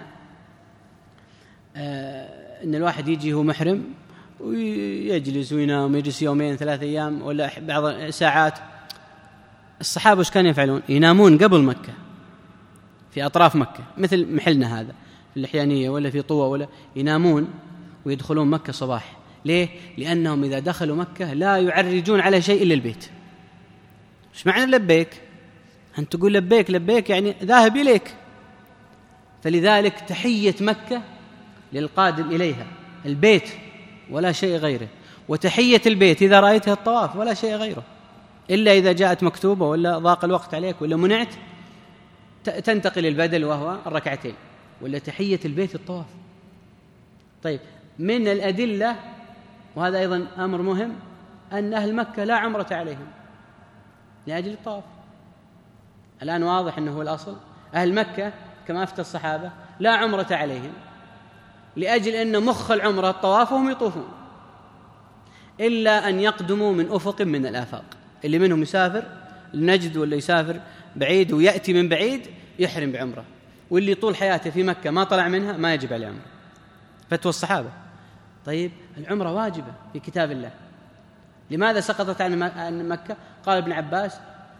آه إن الواحد يجي هو محرم ويجلس وينام ويجلس يومين ثلاثة أيام ولا بعض ساعات. الصحابة وش كانوا يفعلون؟ ينامون قبل مكة في أطراف مكة، مثل محلنا هذا في اللحيانية ولا في طوى، ولا ينامون ويدخلون مكة صباح. ليه؟ لأنهم إذا دخلوا مكة لا يعرجون على شيء إلا البيت. إيش معنى لبيك؟ أن تقول لبيك لبيك يعني ذاهب إليك. فلذلك تحية مكة للقادم إليها البيت ولا شيء غيره، وتحية البيت إذا رأيتها الطواف ولا شيء غيره، إلا إذا جاءت مكتوبة ولا ضاق الوقت عليك ولا منعت تنتقل البدل وهو الركعتين، ولا تحية البيت الطواف. طيب من الأدلة، وهذا أيضا أمر مهم، أن أهل مكة لا عمرة عليهم لأجل الطواف. الآن واضح أنه هو الأصل. أهل مكة كما أفتى الصحابة لا عمرة عليهم لأجل أن مخ العمرة الطواف وهم يطوفون، إلا أن يقدموا من أفق من الآفاق. اللي منهم يسافر لنجد ولا يسافر بعيد ويأتي من بعيد يحرم بعمرة، واللي طول حياته في مكة ما طلع منها ما يجب عليه عمرة. فتوى الصحابة. طيب العمرة واجبة في كتاب الله، لماذا سقطت عن مكة؟ قال ابن عباس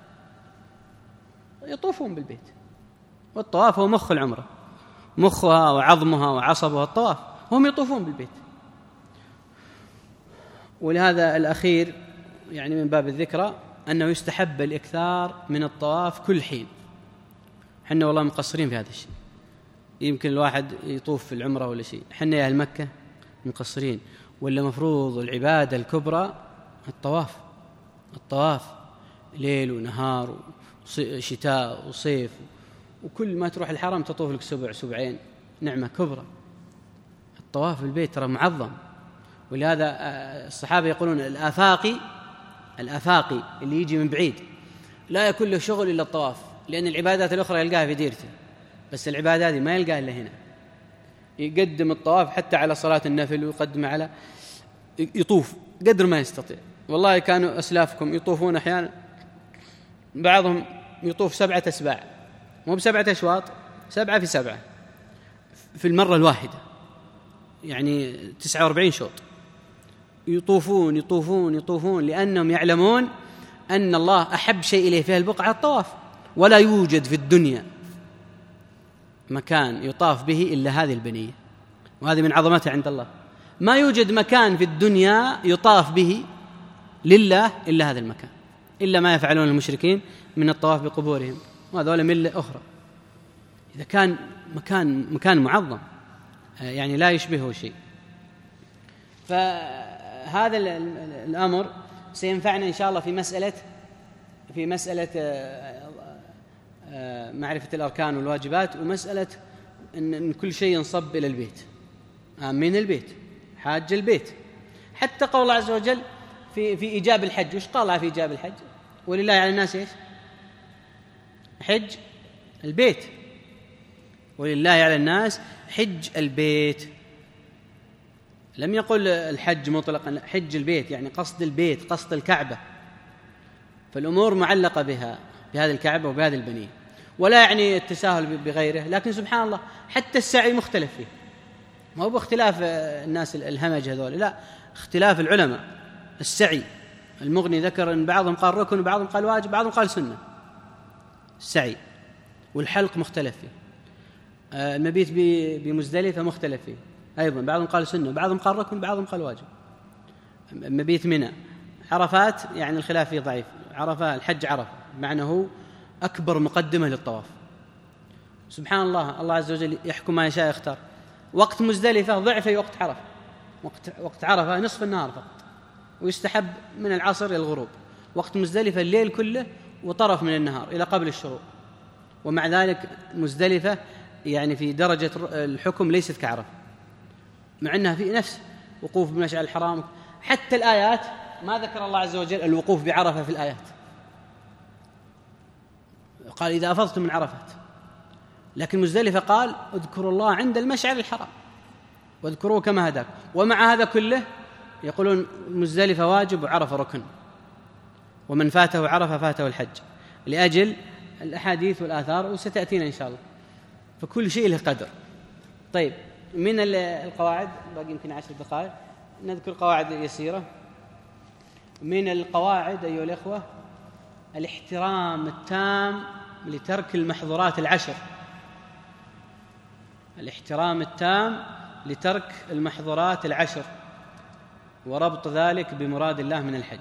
يطوفون بالبيت، والطواف هو مخ العمرة، مخها وعظمها وعصبها الطواف، هم يطوفون بالبيت. ولهذا الأخير يعني من باب الذكرى أنه يستحب الإكثار من الطواف كل حين. حنا والله مقصرين في هذا الشيء، يمكن الواحد يطوف في العمرة ولا شيء، حنا يا أهل مكة مقصرين، ولا مفروض العبادة الكبرى الطواف. الطواف ليل ونهار وشتاء وصيف، وكل ما تروح الحرم تطوف لك سبع سبعين، نعمة كبرى. الطواف بالبيت ترى معظم. ولهذا الصحابة يقولون الآفاقي الآفاقي اللي يجي من بعيد لا يكون له شغل إلا الطواف، لأن العبادات الأخرى يلقاها في ديرته، بس العبادة هذه ما يلقاها إلا هنا. يقدم الطواف حتى على صلاة النفل، ويقدم على يطوف قدر ما يستطيع. والله كانوا أسلافكم يطوفون أحيانا بعضهم يطوف سبعة أسباع، مو بسبعة أشواط، سبعة في سبعة في المرة الواحدة، يعني تسعة وأربعين شوط، يطوفون يطوفون يطوفون لأنهم يعلمون أن الله أحب شيء إليه في البقعة الطواف، ولا يوجد في الدنيا مكان يطاف به إلا هذه البنية، وهذه من عظمتها عند الله. ما يوجد مكان في الدنيا يطاف به لله إلا هذا المكان، إلا ما يفعلون المشركين من الطواف بقبورهم، وهذول ملة أخرى. إذا كان مكان مكان معظم يعني لا يشبهه شيء، فهذا الأمر سينفعنا إن شاء الله في مسألة في مسألة معرفة الأركان والواجبات، ومسألة أن كل شيء ينصب إلى البيت، آمين البيت، حاج البيت. حتى قول الله عز وجل في في إيجاب الحج، وش قال الله في إيجاب الحج؟ ولله على الناس إيش؟ حج البيت، ولله على الناس حج البيت. لم يقل الحج مطلقا، حج البيت يعني قصد البيت، قصد الكعبة. فالأمور معلقة بها، بهذه الكعبة وبهذه البنية، ولا يعني التساهل بغيره. لكن سبحان الله حتى السعي مختلف فيه، ما هو باختلاف الناس الهمج هذول، لا، اختلاف العلماء. السعي المغني ذكر أن بعضهم قال ركن وبعضهم قال واجب وبعضهم قال سنة السعي، والحلق مختلف فيه. المبيت بمزدلفة مختلف فيه أيضا، بعضهم قال سنة وبعضهم قال ركن وبعضهم قال واجب. مبيت منى. عرفات يعني الخلاف فيه ضعيف، عرفة الحج عرفة معنى هو أكبر مقدمة للطواف. سبحان الله، الله عز وجل يحكم ما يشاء يختار. وقت مزدلفة ضعف وقت عرفة، وقت وقت عرفة نصف النهار فقط، ويستحب من العصر إلى الغروب. وقت مزدلفة الليل كله وطرف من النهار إلى قبل الشروق. ومع ذلك مزدلفة يعني في درجة الحكم ليست كعرفة، مع أنها في نفس وقوف بمشعر الحرام. حتى الآيات ما ذكر الله عز وجل الوقوف بعرفة في الآيات، قال إذا أفضتم من عرفات. لكن مزدلفة قال اذكروا الله عند المشعر الحرام واذكروه كما هداك. ومع هذا كله يقولون مزدلفة واجب وعرفة ركن، ومن فاته عرفة فاته الحج، لأجل الأحاديث والآثار، وستأتينا إن شاء الله. فكل شيء له قدر. طيب، من القواعد باقي يمكن عشر دقائق نذكر قواعد يسيرة. من القواعد أيها الإخوة الاحترام التام لترك المحظورات العشر، الاحترام التام لترك المحظورات العشر، وربط ذلك بمراد الله من الحج.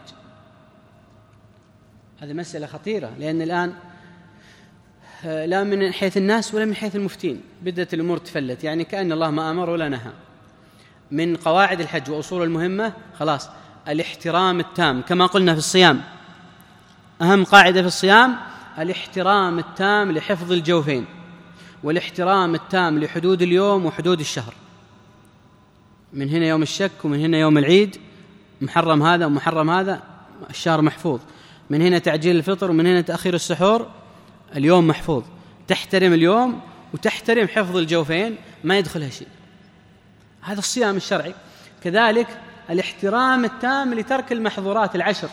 هذه مسألة خطيرة، لأن الآن لا من حيث الناس ولا من حيث المفتين بدأت الأمور تفلت، يعني كأن الله ما أمر ولا نهى. من قواعد الحج وأصول المهمة خلاص الاحترام التام، كما قلنا في الصيام، أهم قاعدة في الصيام الاحترام التام لحفظ الجوفين، والاحترام التام لحدود اليوم وحدود الشهر. من هنا يوم الشك ومن هنا يوم العيد، محرم هذا ومحرم هذا، الشهر محفوظ. من هنا تعجيل الفطر ومن هنا تأخير السحور، اليوم محفوظ. تحترم اليوم وتحترم حفظ الجوفين، ما يدخلها شيء. هذا الصيام الشرعي. كذلك الاحترام التام لترك المحظورات العشر،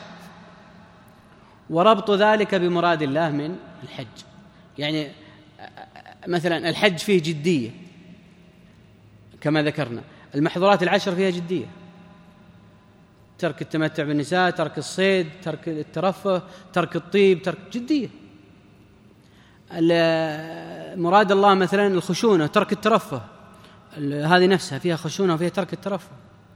وربط ذلك بمراد الله من الحج. يعني مثلا الحج فيه جدية كما ذكرنا، المحظورات العشر فيها جدية، ترك التمتع بالنساء، ترك الصيد، ترك الترفه، ترك الطيب، ترك جدية. مراد الله مثلا الخشونة، ترك الترفه، هذه نفسها فيها خشونة وفيها ترك الترفه.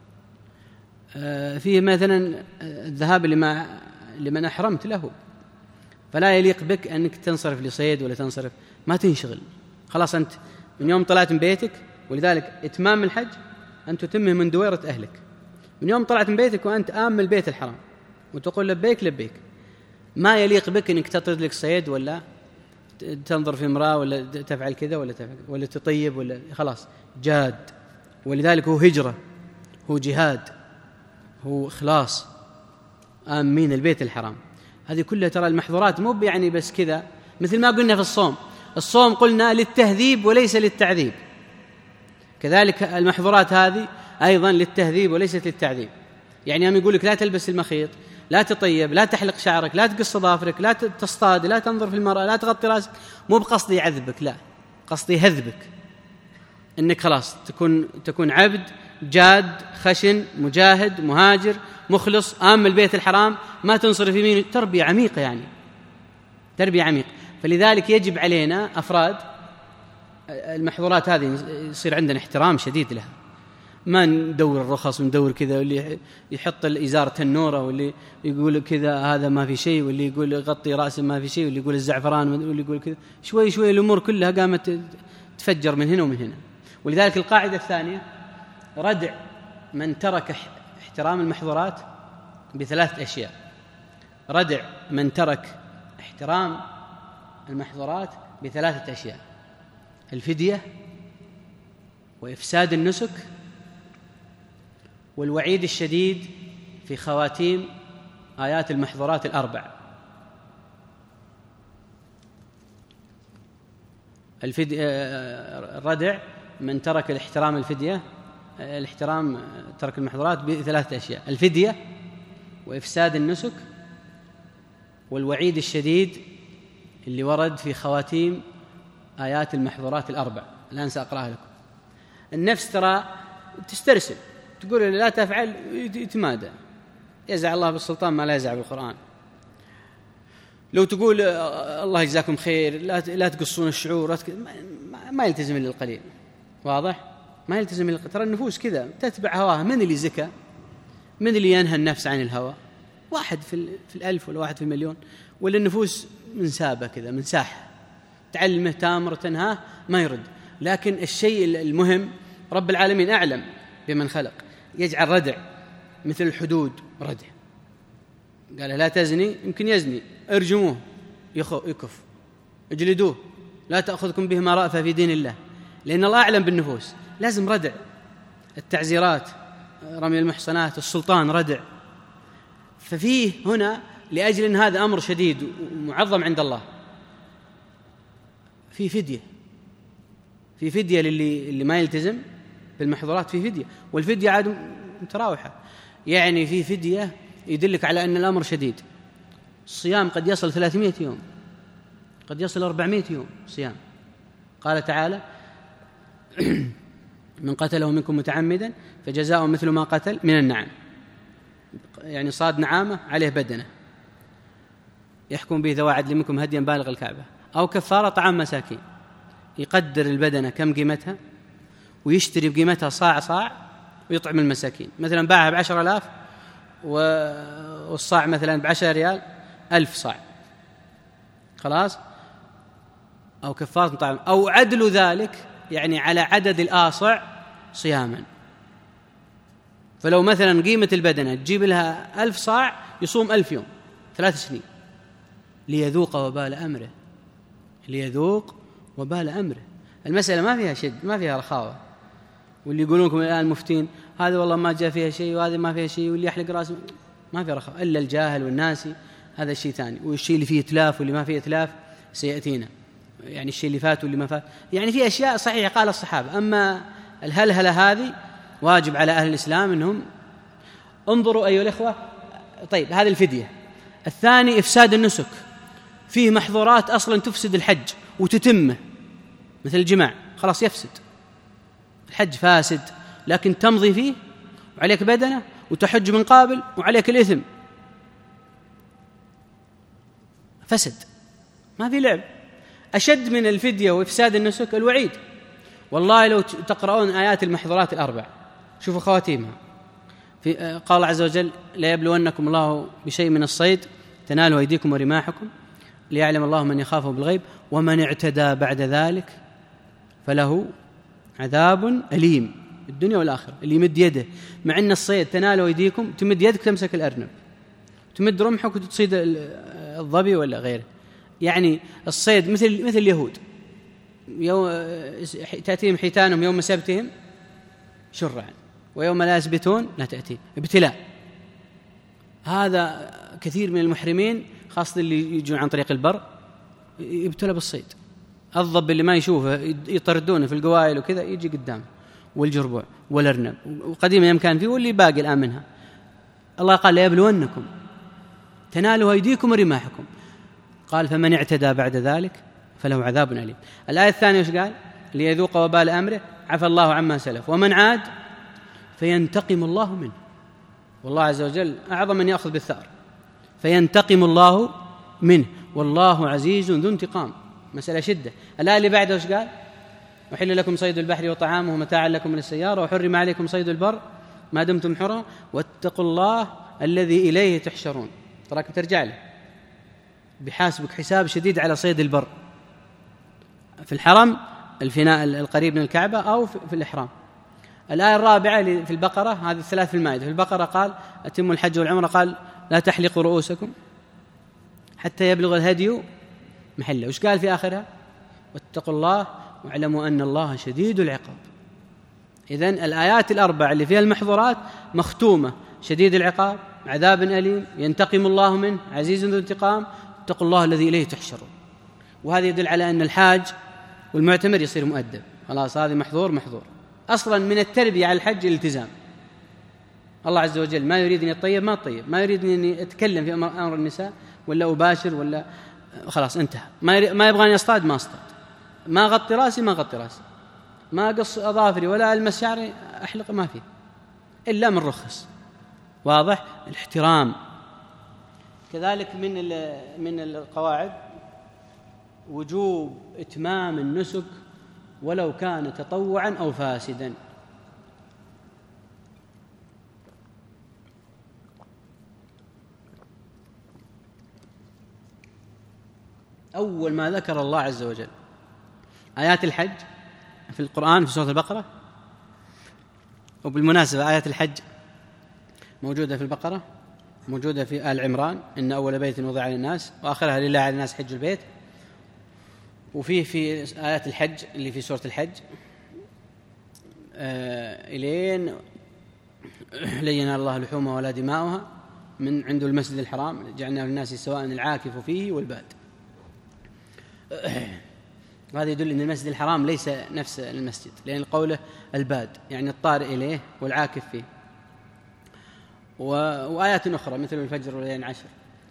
فيه مثلا الذهاب لما لمن أحرمت له، فلا يليق بك أنك تنصرف لصيد ولا تنصرف، ما تنشغل. خلاص أنت من يوم طلعت من بيتك، ولذلك إتمام الحج أن تتمه من دويرة أهلك. من يوم طلعت من بيتك وأنت آمن البيت الحرام وتقول لبيك لبيك، ما يليق بك أنك تطرد لك صيد ولا تنظر في امرأة ولا تفعل كذا ولا تفعل ولا تطيب ولا، خلاص جاد. ولذلك هو هجرة، هو جهاد، هو إخلاص، آمين البيت الحرام. هذه كلها ترى المحظورات مو يعني بس كذا، مثل ما قلنا في الصوم، الصوم قلنا للتهذيب وليس للتعذيب، كذلك المحظورات هذه أيضا للتهذيب وليست للتعذيب. يعني يوم يقول لك لا تلبس المخيط، لا تطيب، لا تحلق شعرك، لا تقص ظافرك، لا تصطاد، لا تنظر في المرأة، لا تغطي راسك، مو بقصدي يعذبك، لا، قصدي يهذبك، إنك خلاص تكون تكون عبد جاد خشن مجاهد مهاجر مخلص آمن البيت الحرام، ما تنصرف يمين. تربية عميقة، يعني تربية عميقة. فلذلك يجب علينا أفراد المحظورات هذه يصير عندنا احترام شديد لها، ما ندور الرخص وندور كذا، واللي يحط الإزار تنورة، واللي يقول كذا هذا ما في شيء، واللي يقول غطي رأسه ما في شيء، واللي يقول الزعفران، واللي يقول كذا. شوي شوي الأمور كلها قامت تفجر من هنا ومن هنا. ولذلك القاعدة الثانية ردع من ترك احترام المحظورات بثلاثة أشياء. ردع من ترك احترام المحظورات بثلاثة أشياء: الفدية، وإفساد النسك، والوعيد الشديد في خواتيم آيات المحظورات الأربع. الفدية، الردع من ترك الاحترام الفدية الاحترام ترك المحظورات بثلاثة أشياء: الفدية، وإفساد النسك، والوعيد الشديد اللي ورد في خواتيم آيات المحظورات الأربع. الآن سأقرأها لكم. النفس ترى تسترسل، تقول لا تفعل، يتمادى، يزع الله بالسلطان ما لا يزع بالقرآن. لو تقول الله يجزاكم خير، لا لا تقصون الشعور، ما يلتزم إلا القليل. واضح؟ ما يلتزم إلا القليل. ترى النفوس كذا تتبع هواها. من اللي زكى؟ من اللي ينهى النفس عن الهوى؟ واحد في في الألف ولا واحد في المليون. ولا النفوس منسابة كذا، منساحة، تعلمه تامر تنهاه ما يرد. لكن الشيء المهم رب العالمين أعلم بمن خلق، يجعل ردع مثل الحدود ردع. قال لا تزني، يمكن يزني، ارجموه يكف، اجلدوه، لا تأخذكم بهما رأفة في دين الله، لأن الله أعلم بالنفوس. لازم ردع. التعزيرات، رمي المحصنات، السلطان ردع. ففيه هنا لأجل أن هذا أمر شديد ومعظم عند الله، في فدية، في فدية للي اللي ما يلتزم بالمحظورات، في فدية. والفدية عاد متراوحة، يعني في فدية يدلك على أن الأمر شديد. الصيام قد يصل ثلاثمائة يوم، قد يصل أربعمائة يوم صيام. قال تعالى من قتله منكم متعمدا فجزاء مثل ما قتل من النعم، يعني صاد نعامة عليه بدنة، يحكم به ذوى عدل منكم هديا بالغ الكعبة، أو كفارة طعام مساكين. يقدر البدنة كم قيمتها ويشتري بقيمتها صاع صاع ويطعم المساكين. مثلا باعها بعشر آلاف والصاع مثلا بعشر ريال، ألف صاع، خلاص. أو كفارة طعام، أو عدل ذلك، يعني على عدد الآصع صياما. فلو مثلا قيمة البدنة تجيب لها ألف صاع، يصوم ألف يوم ثلاث سنين ليذوق وبال أمره، ليذوق وبال أمره. المسألة ما فيها شد، ما فيها رخاوة. واللي يقولون لكم الآن مفتين هذا والله ما جاء فيها شيء وهذا ما فيها شيء، واللي يحلق راسه، ما فيها رخاوة إلا الجاهل والناسي، هذا الشيء ثاني. والشيء اللي فيه إتلاف واللي ما فيه إتلاف سيأتينا، يعني الشيء اللي فات واللي ما فات، يعني في أشياء صحيح قال الصحابة. أما الهلهلة هذه واجب على أهل الإسلام أنهم انظروا أيها الإخوة. طيب هذه الفدية. الثاني إفساد النسك، فيه محظورات أصلا تفسد الحج وتتمه، مثل الجماع، خلاص يفسد الحج، فاسد، لكن تمضي فيه وعليك بدنة وتحج من قابل وعليك الإثم، فسد، ما في لعب. أشد من الفدية وإفساد النسك الوعيد. والله لو تقرؤون آيات المحظورات الأربع شوفوا خواتيمها. في قال الله عز وجل لا يبلونكم الله بشيء من الصيد تنالوا أيديكم ورماحكم ليعلم الله من يخافه بالغيب ومن اعتدى بعد ذلك فله عذاب أليم الدنيا والآخرة. اللي يمد يده، مع أن الصيد تنالوا أيديكم، تمد يدك تمسك الأرنب، تمد رمحك وتصيد الظبي ولا غيره. يعني الصيد مثل مثل اليهود، يوم تأتيهم حيتانهم يوم سبتهم شرعا ويوم لا يسبتون لا تأتي، ابتلاء. هذا كثير من المحرمين خاصة اللي يجون عن طريق البر يبتلى بالصيد. الضب اللي ما يشوفه يطردونه في القوائل وكذا يجي قدامه، والجربوع والأرنب، وقديما يوم كان فيه واللي باقي الآن منها. الله قال لا يبلونكم، تنالوا أيديكم ورماحكم. قال فمن اعتدى بعد ذلك فله عذاب أليم. الآية الثانية وش قال؟ ليذوق وبال أمره عفى الله عما سلف ومن عاد فينتقم الله منه. والله عز وجل أعظم من يأخذ بالثأر، فينتقم الله منه والله عزيز ذو انتقام، مسألة شدة. الآية اللي بعدها وش قال؟ وحل لكم صيد البحر وطعامه متاعا لكم للسيارة وحرم عليكم صيد البر ما دمتم حرا واتقوا الله الذي إليه تحشرون. تراك ترجع له بحاسبك حساب شديد على صيد البر في الحرم الفناء القريب من الكعبة أو في الإحرام. الآية الرابعة في البقرة، هذه الثلاث في المائدة، في البقرة قال أتموا الحج والعمرة، قال لا تحلقوا رؤوسكم حتى يبلغ الهدي محله. وش قال في آخرها؟ واتقوا الله واعلموا أن الله شديد العقاب. إذن الآيات الأربع اللي فيها المحظورات مختومة: شديد العقاب، عذاب أليم، ينتقم الله منه، عزيز ذو انتقام، اتقوا الله الذي إليه تحشرون. وهذا يدل على أن الحاج والمعتمر يصير مؤدب، خلاص هذه محظور محظور. أصلا من التربية على الحج الالتزام. الله عز وجل ما يريدني الطيب ما الطيب، ما يريدني أني أتكلم في أمر النساء ولا أباشر ولا خلاص انتهى، ما يبغاني أصطاد ما أصطاد، ما أغطي راسي ما أغطي راسي، ما أقص أظافري ولا ألمس شعري أحلق، ما فيه إلا من رخص. واضح؟ الاحترام. كذلك من من القواعد وجوب إتمام النسك ولو كان تطوعا أو فاسدا. أول ما ذكر الله عز وجل آيات الحج في القرآن في سورة البقرة، وبالمناسبة آيات الحج موجودة في البقرة، موجودة في آل عمران إن أول بيت وضع للناس وآخرها لله على الناس حج البيت، وفيه في آيات الحج اللي في سورة الحج آه إلين لن ينال الله لحومها ولا دماؤها من عنده المسجد الحرام جعلناه للناس سواء العاكف فيه والباد. وهذا يدل أن المسجد الحرام ليس نفس المسجد، لأن قوله الباد يعني الطارئ إليه والعاكف فيه. وآيات أخرى مثل الفجر والليل عشر.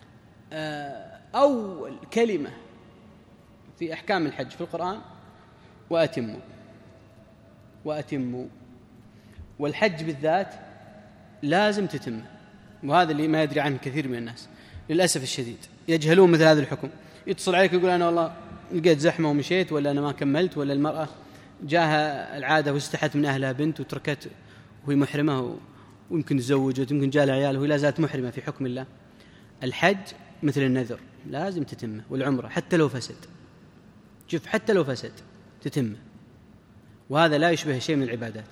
أول كلمة في أحكام الحج في القرآن وأتموا وأتموا، والحج بالذات لازم تتم. وهذا اللي ما يدري عنه كثير من الناس للأسف الشديد، يجهلون مثل هذا الحكم. يتصل عليك يقول أنا والله لقيت زحمة ومشيت، ولا أنا ما كملت، ولا المرأة جاها العادة واستحت من أهلها بنت وتركت وهي محرمة ويمكن تزوجت ويمكن جاء لها عيال وهي لا زالت محرمة في حكم الله. الحج مثل النذر لازم تتمه، والعمرة حتى لو فسد، شوف حتى لو فسد تتمه، وهذا لا يشبه شيء من العبادات.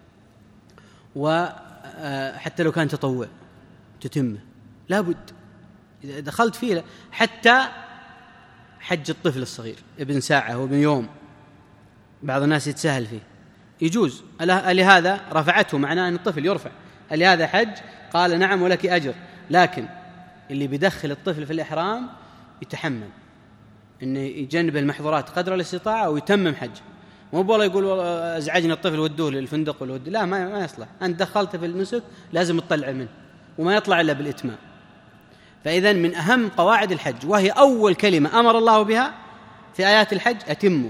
وحتى لو كان تطوع تتمه لابد إذا دخلت فيه. حتى حج الطفل الصغير ابن ساعة وابن يوم بعض الناس يتساهل فيه، يجوز. لهذا رفعته، معناه أن الطفل يرفع. لهذا حج قال نعم ولك أجر، لكن اللي بيدخل الطفل في الإحرام يتحمل إنه يجنب المحظورات قدر الاستطاعة ويتمم حج. مو بالله يقول والله أزعجني الطفل ودوه للفندق ولا لا، ما ما يصلح. أنت دخلته في النسك لازم تطلع منه وما يطلع إلا بالإتمام. فإذا من أهم قواعد الحج، وهي أول كلمة أمر الله بها في آيات الحج، أتموا.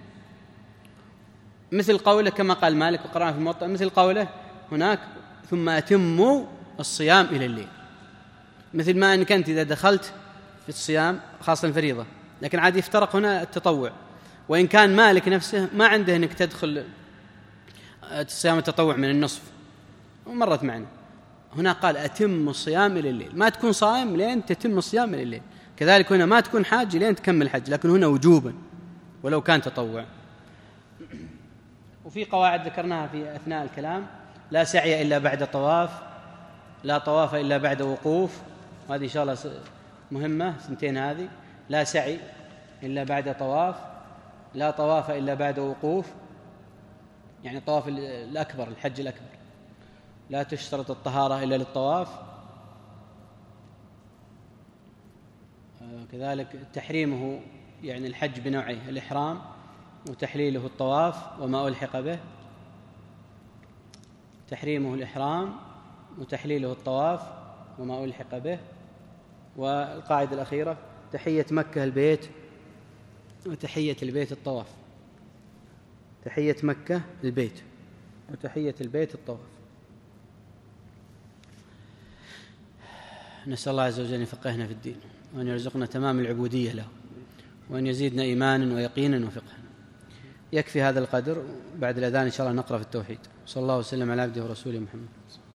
مثل قوله كما قال مالك وقرأنا في الموطأ، مثل قوله هناك ثم أتموا الصيام إلى الليل. مثل ما أنك أنت إذا دخلت في الصيام خاصة الفريضة، لكن عاد يفترق هنا التطوع. وإن كان مالك نفسه ما عنده أنك تدخل الصيام التطوع من النصف، ومرت معنا هنا قال أتم الصيام إلى الليل، ما تكون صائم لين تتم الصيام إلى الليل. كذلك هنا ما تكون حاج لين تكمل حج، لكن هنا وجوبا ولو كان تطوع. وفي قواعد ذكرناها في أثناء الكلام: لا سعي إلا بعد طواف، لا طواف إلا بعد وقوف. وهذه إن شاء الله مهمة، سنتين هذه: لا سعي إلا بعد طواف، لا طواف إلا بعد وقوف، يعني الطواف الأكبر الحج الأكبر، لا تشترط الطهارة إلا للطواف. كذلك تحريمه يعني الحج بنوعيه: الإحرام وتحليله الطواف وما ألحق به. تحريمه الإحرام وتحليله الطواف وما ألحق به. والقاعدة الأخيرة: تحية مكة البيت، وتحية البيت الطواف. تحية مكة البيت، وتحية البيت الطواف. نسأل الله عز وجل أن يفقهنا في الدين، وأن يرزقنا تمام العبودية له، وأن يزيدنا إيمانا ويقينا وفقها. يكفي هذا القدر. بعد الأذان إن شاء الله نقرأ في التوحيد. صلى الله وسلم على عبده ورسوله محمد.